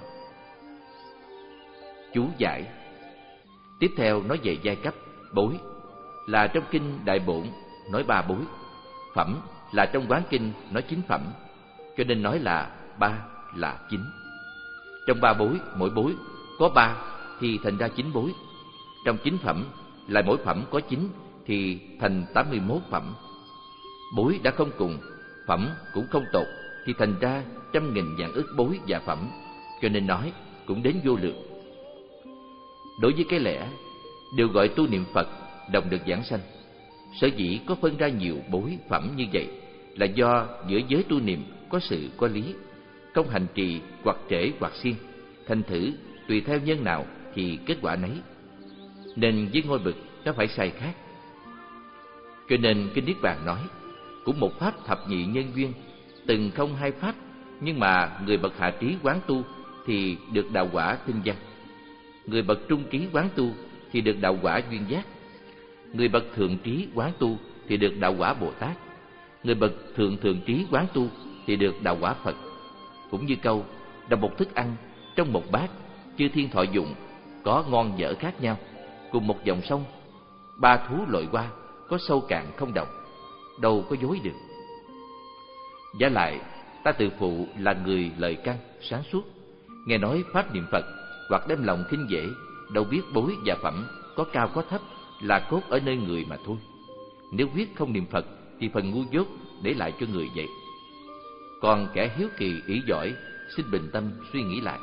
Chú giải. Tiếp theo nói về giai cấp, bối, là trong kinh Đại Bổn nói ba bối. Phẩm là trong Quán Kinh nói chín phẩm, cho nên nói là ba là chín. Trong ba bối, mỗi bối có ba thì thành ra chín bối. Trong chín phẩm là mỗi phẩm có chín thì thành tám mươi mốt phẩm. Bối đã không cùng, phẩm cũng không tột, thì thành ra trăm nghìn vạn ức bối và phẩm, cho nên nói cũng đến vô lượng. Đối với cái lẽ đều gọi tu niệm Phật đồng được giảng sanh. Sở dĩ có phân ra nhiều bối phẩm như vậy là do giữa giới tu niệm có sự có lý, không hành trì hoặc trễ hoặc siêng, thành thử tùy theo nhân nào thì kết quả nấy, nên với ngôi bực nó phải sai khác. Cho nên kinh Niết Bàn nói cũng một pháp thập nhị nhân duyên, từng không hai pháp, nhưng mà người bậc hạ trí quán tu thì được đạo quả tinh văn, người bậc trung trí quán tu thì được đạo quả duyên giác, người bậc thượng trí quán tu thì được đạo quả Bồ Tát, người bậc thượng thượng trí quán tu thì được đạo quả Phật. Cũng như câu đồng một thức ăn trong một bát, chư thiên thọ dụng, có ngon dở khác nhau, cùng một dòng sông, ba thú lội qua, có sâu cạn không đồng, đâu có dối được. Giả lại ta tự phụ là người lợi căn sáng suốt, nghe nói pháp niệm Phật hoặc đem lòng khinh dễ, đâu biết bối và phẩm có cao có thấp là cốt ở nơi người mà thôi. Nếu quyết không niệm Phật thì phần ngu dốt để lại cho người vậy. Còn kẻ hiếu kỳ ý giỏi, xin bình tâm suy nghĩ lại.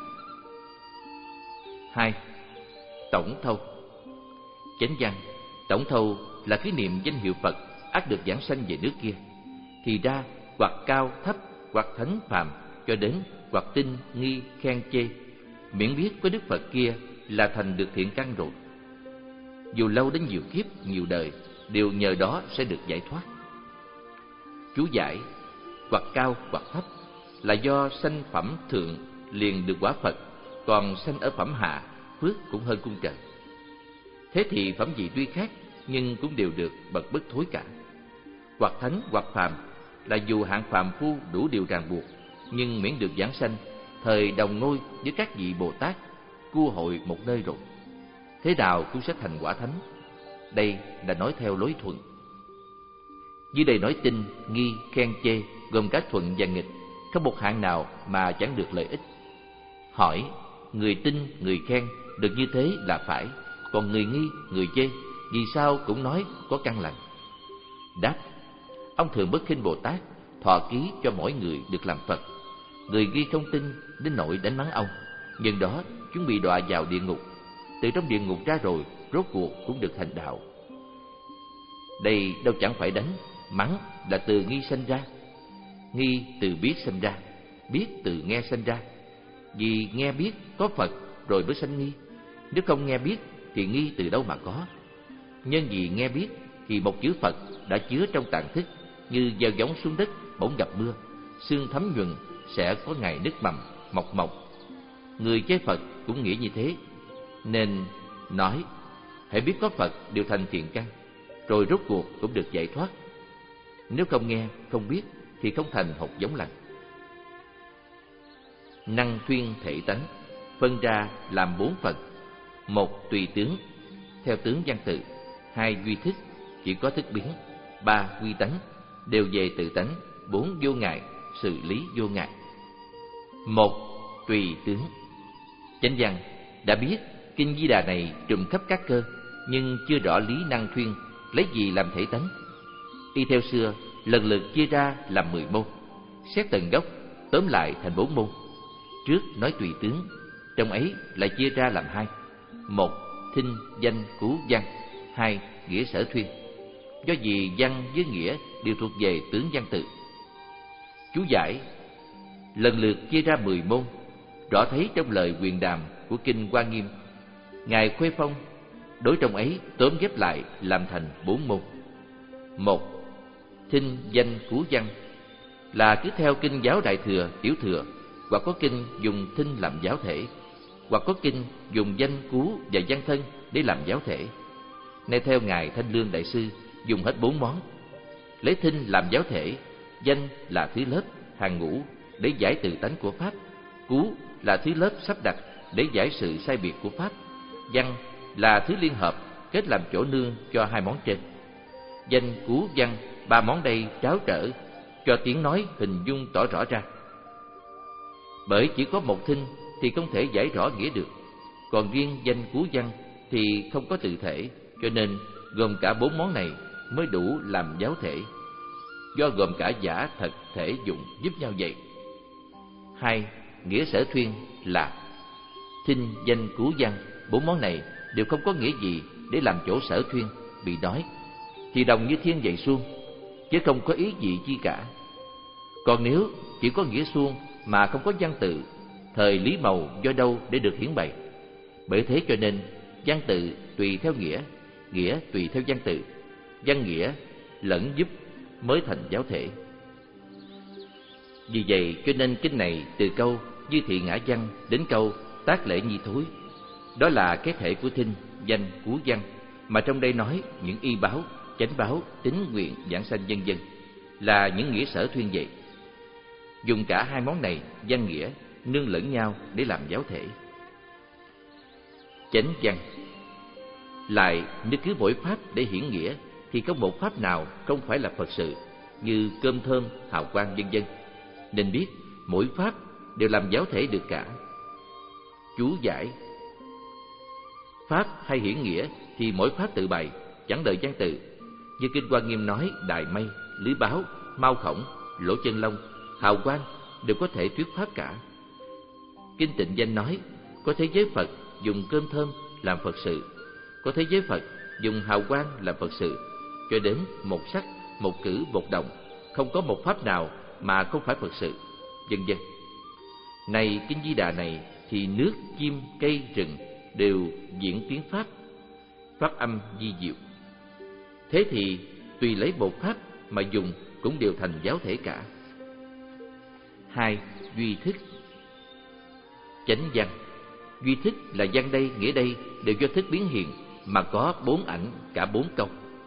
Hai, tổng thâu. Chánh văn, tổng thâu là cái niệm danh hiệu Phật ắt được giảng sanh về nước kia. Thì ra hoặc cao thấp, hoặc thánh phàm, cho đến hoặc tin nghi khen chê, miễn biết có Đức Phật kia là thành được thiện căn rồi. Dù lâu đến nhiều kiếp, nhiều đời, đều nhờ đó sẽ được giải thoát. Chú giải, hoặc cao hoặc thấp là do sanh phẩm thượng liền được quả Phật, còn sanh ở phẩm hạ phước cũng hơn cung trời. Thế thì phẩm vị tuy khác nhưng cũng đều được bậc bất thối cả. Hoặc thánh hoặc phàm là dù hạng phàm phu đủ điều ràng buộc, nhưng miễn được giảng sanh, thời đồng ngôi với các vị Bồ Tát, cua hội một nơi rồi, thế nào cũng sẽ thành quả thánh. Đây là nói theo lối thuận. Dưới đây nói tin, nghi, khen chê, gồm cả thuận và nghịch, không một hạng nào mà chẳng được lợi ích. Hỏi, người tin, người khen được như thế là phải, còn người nghi, người chê, vì sao cũng nói có căn lành? Đáp, ông Thường Bất Khinh Bồ Tát thọ ký cho mỗi người được làm Phật. Người nghi không tin đến nỗi đánh mắng ông, nhân đó chúng bị đọa vào địa ngục. Từ trong địa ngục ra rồi, rốt cuộc cũng được thành đạo. Đây đâu chẳng phải đánh, mắng là từ nghi sanh ra. Nghi từ biết sanh ra, biết từ nghe sanh ra. Vì nghe biết có Phật rồi mới sanh nghi. Nếu không nghe biết thì nghi từ đâu mà có? Nhân vì nghe biết thì một chữ Phật đã chứa trong tạng thức, như gieo giống xuống đất bỗng gặp mưa, sương thấm nhuần sẽ có ngày nứt mầm, mọc mọc. Người chê Phật cũng nghĩ như thế, nên nói hãy biết có Phật đều thành thiện căn, rồi rốt cuộc cũng được giải thoát. Nếu không nghe, không biết thì không thành hột giống lành. Năng thuyên thể tánh phân ra làm bốn phần: một tùy tướng, theo tướng văn tự; hai duy thức, chỉ có thức biến; ba quy tánh, đều về tự tánh; bốn vô ngại, xử lý vô ngại. Một tùy tướng. Chánh văn đã biết kinh Di Đà này trùm khắp các cơ, nhưng chưa rõ lý năng thuyên lấy gì làm thể tánh. Y theo xưa lần lượt chia ra làm mười môn, xét tầng gốc tóm lại thành bốn môn. Trước nói tùy tướng, trong ấy lại chia ra làm hai: một thinh danh cú văn, hai nghĩa sở thuyên. Do vì văn với nghĩa đều thuộc về tướng văn tự. Chú giải lần lượt chia ra mười môn, rõ thấy trong lời quyền đàm của kinh Hoa Nghiêm, ngài Khuê Phong đối trong ấy tóm ghép lại làm thành bốn môn. Một thinh danh cú văn là cứ theo kinh giáo Đại Thừa, Tiểu Thừa, hoặc có kinh dùng thinh làm giáo thể, hoặc có kinh dùng danh cú và văn thân để làm giáo thể. Nay theo ngài Thanh Lương Đại sư dùng hết bốn món, lấy thinh làm giáo thể, danh là thứ lớp hàng ngũ để giải từ tánh của pháp, cú là thứ lớp sắp đặt để giải sự sai biệt của pháp, văn là thứ liên hợp kết làm chỗ nương cho hai món trên. Danh cú văn ba món đây tráo trở cho tiếng nói hình dung tỏ rõ ra. Bởi chỉ có một thinh thì không thể giải rõ nghĩa được, còn riêng danh cú văn thì không có tự thể, cho nên gồm cả bốn món này mới đủ làm giáo thể, do gồm cả giả thật thể dụng giúp nhau vậy. Hai nghĩa sở thuyên là thinh danh cú văn, bốn món này đều không có nghĩa gì để làm chỗ sở thuyên bị nói, thì đồng như thiên dạy suông, chứ không có ý gì chi cả. Còn nếu chỉ có nghĩa suông mà không có văn tự, thời lý màu do đâu để được hiển bày? Bởi thế cho nên văn tự tùy theo nghĩa, nghĩa tùy theo văn tự, văn nghĩa lẫn giúp mới thành giáo thể. Vì vậy cho nên kinh này từ câu Như Thị Ngã Văn đến câu Tác Lễ Nhi Thối, đó là cái thể của thinh, danh, cú văn, mà trong đây nói những y báo, chánh báo, tín nguyện, giảng sanh vân vân là những nghĩa sở thuyên vậy. Dùng cả hai món này văn nghĩa nương lẫn nhau để làm giáo thể. Chánh văn lại nếu cứ mỗi pháp để hiển nghĩa thì không một pháp nào không phải là Phật sự, như cơm thơm, hào quang vân vân. Nên biết mỗi pháp đều làm giáo thể được cả. Chú giải pháp hay hiển nghĩa thì mỗi pháp tự bày, chẳng đợi văn tự. Như Kinh Hoa Nghiêm nói, đài mây, lưới báo, mao khổng, lỗ chân lông, hào quang đều có thể thuyết pháp cả. Kinh Tịnh Danh nói, có thế giới Phật dùng cơm thơm làm Phật sự, có thế giới Phật dùng hào quang làm Phật sự, cho đến một sắc, một cử, một động, không có một pháp nào mà không phải Phật sự, vân vân. Này Kinh Di Đà này thì nước, chim, cây, rừng đều diễn tiếng pháp, phát âm di diệu. Thế thì tùy lấy một pháp mà dùng cũng đều thành giáo thể cả. Hai, duy thức. Chánh văn. Duy thức là văn đây, nghĩa đây đều do thức biến hiện mà có bốn ảnh cả bốn câu.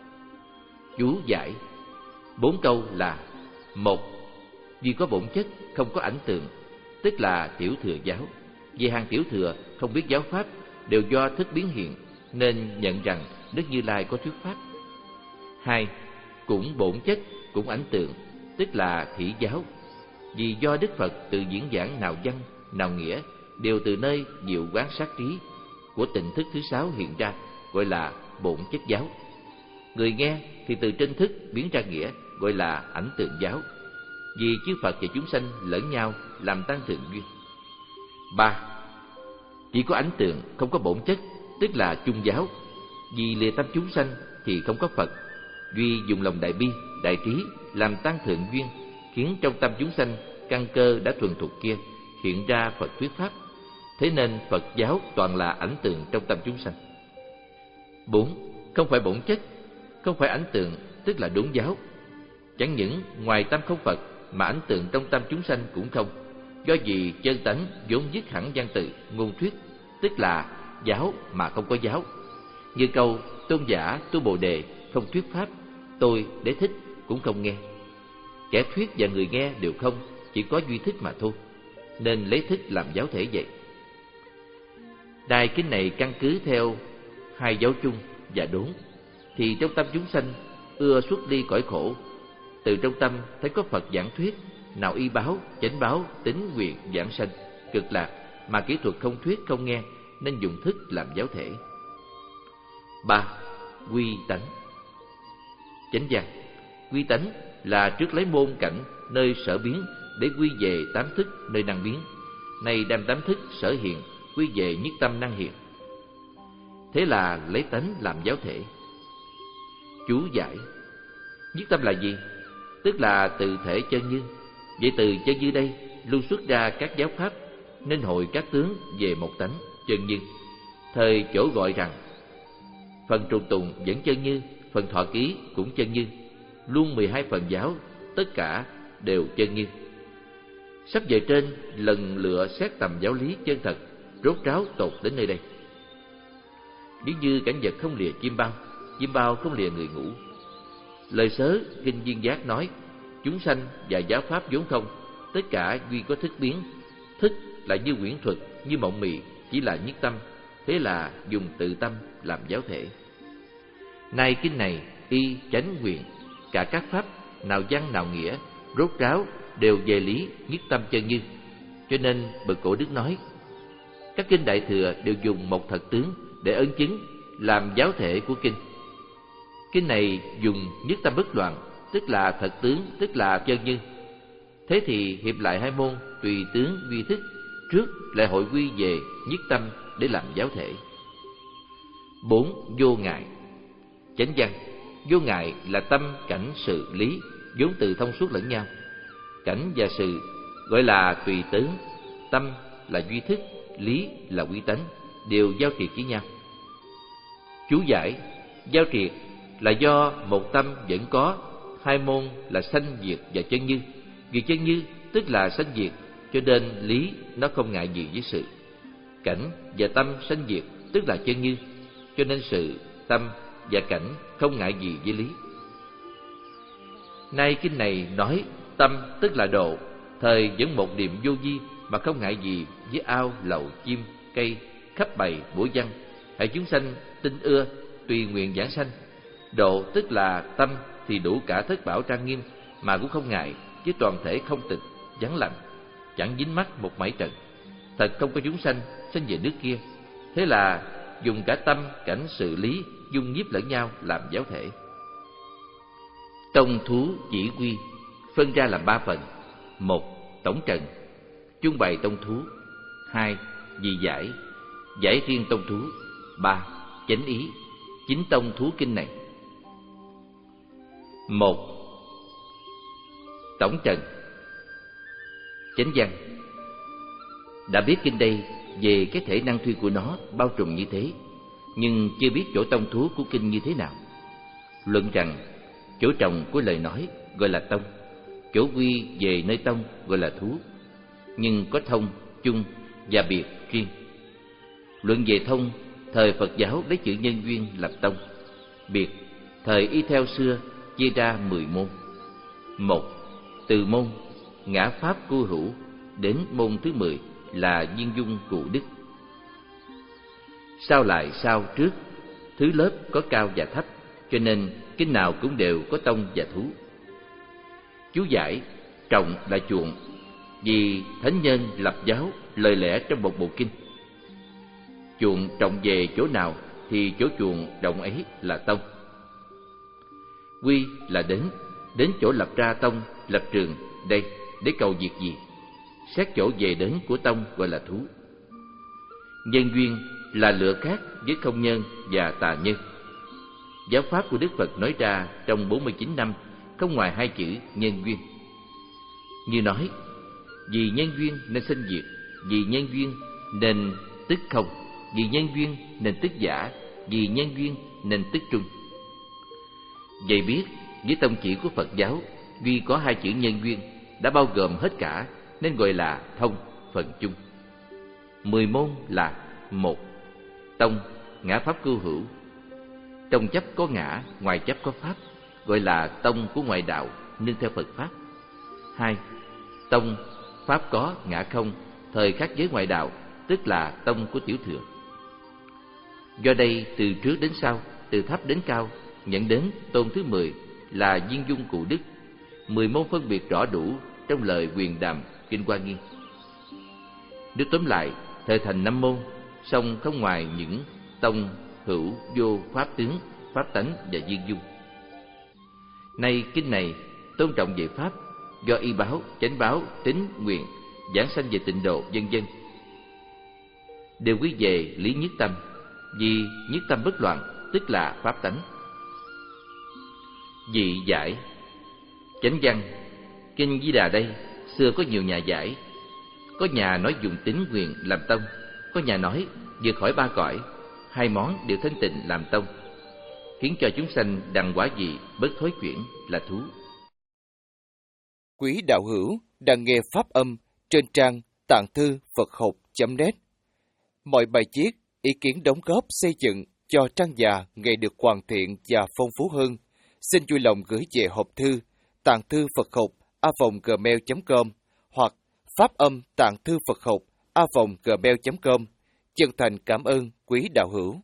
Chú giải. Bốn câu là: một, duy có bổn chất, không có ảnh tượng, tức là tiểu thừa giáo. Về hàng tiểu thừa không biết giáo pháp đều do thức biến hiện, nên nhận rằng Đức Như Lai có thuyết pháp. Hai, cũng bổn chất, cũng ảnh tượng, tức là thị giáo. Vì do Đức Phật tự diễn giảng nào văn, nào nghĩa, đều từ nơi diệu quán sát trí của tịnh thức thứ sáu hiện ra, gọi là bổn chất giáo. Người nghe thì từ trên thức biến ra nghĩa, gọi là ảnh tượng giáo. Vì chư Phật và chúng sanh lẫn nhau làm tăng thượng duyên. Ba, chỉ có ảnh tượng, không có bổn chất, tức là chung giáo. Vì lìa tâm chúng sanh thì không có Phật. Duy dùng lòng đại bi, đại trí làm tăng thượng duyên, khiến trong tâm chúng sanh căn cơ đã thuần thục kia hiện ra Phật thuyết pháp. Thế nên Phật giáo toàn là ảnh tượng trong tâm chúng sanh. Bốn, không phải bổn chất, không phải ảnh tượng, tức là đốn giáo. Chẳng những ngoài tâm không Phật mà ảnh tượng trong tâm chúng sanh cũng không. Do vì chân tánh vốn dứt hẳn văn tự, ngôn thuyết, tức là giáo mà không có giáo. Như câu tôn giả tu Bồ Đề không thuyết pháp, tôi Đế Thích cũng không nghe. Kẻ thuyết và người nghe đều không, chỉ có duy thức mà thôi, nên lấy thức làm giáo thể vậy. Đài kinh này căn cứ theo hai giáo chung và đốn, thì trong tâm chúng sanh ưa xuất đi cõi khổ. Từ trong tâm thấy có Phật giảng thuyết, nào y báo, chánh báo, tính nguyện, giảng sanh, cực lạc, mà kỹ thuật không thuyết không nghe, nên dùng thức làm giáo thể. Ba, quy tánh. Chánh văn. Quy tánh là trước lấy môn cảnh nơi sở biến để quy về tám thức nơi năng biến. Nay đem tám thức sở hiện quy về nhất tâm năng hiện. Thế là lấy tánh làm giáo thể. Chú giải. Nhất tâm là gì? Tức là từ thể chân như. Vậy từ chân như đây lưu xuất ra các giáo pháp, nên hội các tướng về một tánh chân như. Thời chỗ gọi rằng phần trùng tùng vẫn chân như, phần thọ ký cũng chân như, luôn mười hai phần giáo tất cả đều chân như. Sắp về trên lần lựa xét tầm giáo lý chân thật, rốt ráo tột đến nơi đây. Nếu như cảnh vật không lìa chim bao, chim bao không lìa người ngủ. Lời sớ Kinh Viên Giác nói, chúng sanh và giáo pháp vốn không, tất cả duy có thức biến. Thức là như quyển thuật, như mộng mị, chỉ là nhất tâm. Thế là dùng tự tâm làm giáo thể. Nay kinh này y chánh nguyện, cả các pháp nào văn nào nghĩa, rốt ráo đều về lý nhất tâm chân như. Cho nên bậc cổ đức nói, các kinh đại thừa đều dùng một thật tướng để ấn chứng làm giáo thể của kinh. Kinh này dùng nhất tâm bất loạn, tức là thật tướng, tức là chân như. Thế thì hiệp lại hai môn tùy tướng duy thức, trước lại hội quy về nhất tâm để làm giáo thể. Bốn, vô ngại. Chánh văn. Vô ngại là tâm, cảnh, sự, lý vốn từ thông suốt lẫn nhau. Cảnh và sự gọi là tùy tướng, tâm là duy thức, lý là quy tánh, đều giao triệt với nhau. Chú giải. Giao triệt là do một tâm vẫn có hai môn là sanh diệt và chân như. Vì chân như tức là sanh diệt, cho nên lý nó không ngại gì với sự. Cảnh và tâm sanh diệt tức là chân như, cho nên sự, tâm và cảnh không ngại gì với lý. Nay kinh này nói tâm tức là độ, thời vẫn một niệm vô vi mà không ngại gì với ao, lầu, chim, cây, khắp bày, bủa văn, hãy chúng sanh tin ưa, tùy nguyện giảng sanh. Độ tức là tâm thì đủ cả thất bảo trang nghiêm mà cũng không ngại, với toàn thể không tịch, vắng lặng, chẳng dính mắc một mảy trần. Thật không có chúng sanh sanh về nước kia. Thế là dùng cả tâm, cảnh, sự lý dung nhiếp lẫn nhau làm giáo thể. Tông thú chỉ quy phân ra làm ba phần: một, tổng trần, chung bày tông thú; hai, dị giải, giải riêng tông thú; ba, chánh ý, chính tông thú kinh này. Một, tổng trần. Chánh văn. Đã biết kinh đây về cái thể năng thuyên của nó bao trùm như thế, nhưng chưa biết chỗ tông thú của kinh như thế nào. Luận rằng chỗ trồng của lời nói gọi là tông, chỗ quy về nơi tông gọi là thú, nhưng có thông, chung và biệt riêng. Luận về thông, thời Phật giáo lấy chữ nhân duyên làm tông; biệt, thời y theo xưa chia ra mười môn. Một, từ môn ngã pháp cư hữu đến môn thứ mười là viên dung cụ đức. Sau lại sau trước, thứ lớp có cao và thấp, cho nên kinh nào cũng đều có tông và thú. Chú giải trọng là chuộng, vì thánh nhân lập giáo lời lẽ trong một bộ kinh. Chuộng trọng về chỗ nào thì chỗ chuộng trọng ấy là tông. Quy là đến, đến chỗ lập ra tông, lập trường đây để cầu việc gì. Xét chỗ về đến của tông gọi là thú. Nhân duyên là lựa khác với không nhân và tà nhân. Giáo pháp của Đức Phật nói ra trong bốn mươi chín năm không ngoài hai chữ nhân duyên. Như nói, vì nhân duyên nên sinh diệt, vì nhân duyên nên tức không, vì nhân duyên nên tức giả, vì nhân duyên nên tức trung. Vậy biết với tông chỉ của Phật giáo, vì có hai chữ nhân duyên đã bao gồm hết cả, nên gọi là thông, phần chung. Mười môn là: một, tông, ngã pháp cư hữu. Trong chấp có ngã, ngoài chấp có pháp, gọi là tông của ngoại đạo, nương theo Phật pháp. Hai, tông, pháp có, ngã không, thời khác với ngoại đạo, tức là tông của tiểu thừa. Do đây từ trước đến sau, từ thấp đến cao, nhận đến tôn thứ mười là viên dung cụ đức. Mười môn phân biệt rõ đủ trong lời Quyền Đàm Kinh Hoa Nghiêm. Nếu tóm lại, thời thành năm môn, song không ngoài những tông, hữu, vô, pháp tướng, pháp tánh và viên dung. Nay kinh này tôn trọng về pháp, do y báo, chánh báo, tín, nguyện, giảng sanh về tịnh độ, vân vân, đều quy về lý nhất tâm, vì nhất tâm bất loạn, tức là pháp tánh. Dị giải. Chánh văn. Kinh Di Đà đây xưa có nhiều nhà giải. Có nhà nói dùng tín nguyện làm tông, có nhà nói vượt khỏi ba cõi, hai món đều thanh tịnh làm tông, khiến cho chúng sanh đặng quả vị bớt thối chuyển là thú. Quý đạo hữu đang nghe pháp âm trên trang tạng thư Phật học chấm net. Mọi bài viết, ý kiến đóng góp xây dựng cho trang già ngày được hoàn thiện và phong phú hơn, xin vui lòng gửi về hộp thư tạng thư Phật học a vòng gmail chấm com hoặc pháp âm tạng thư Phật học a vòng gmail chấm com. Chân thành cảm ơn quý đạo hữu.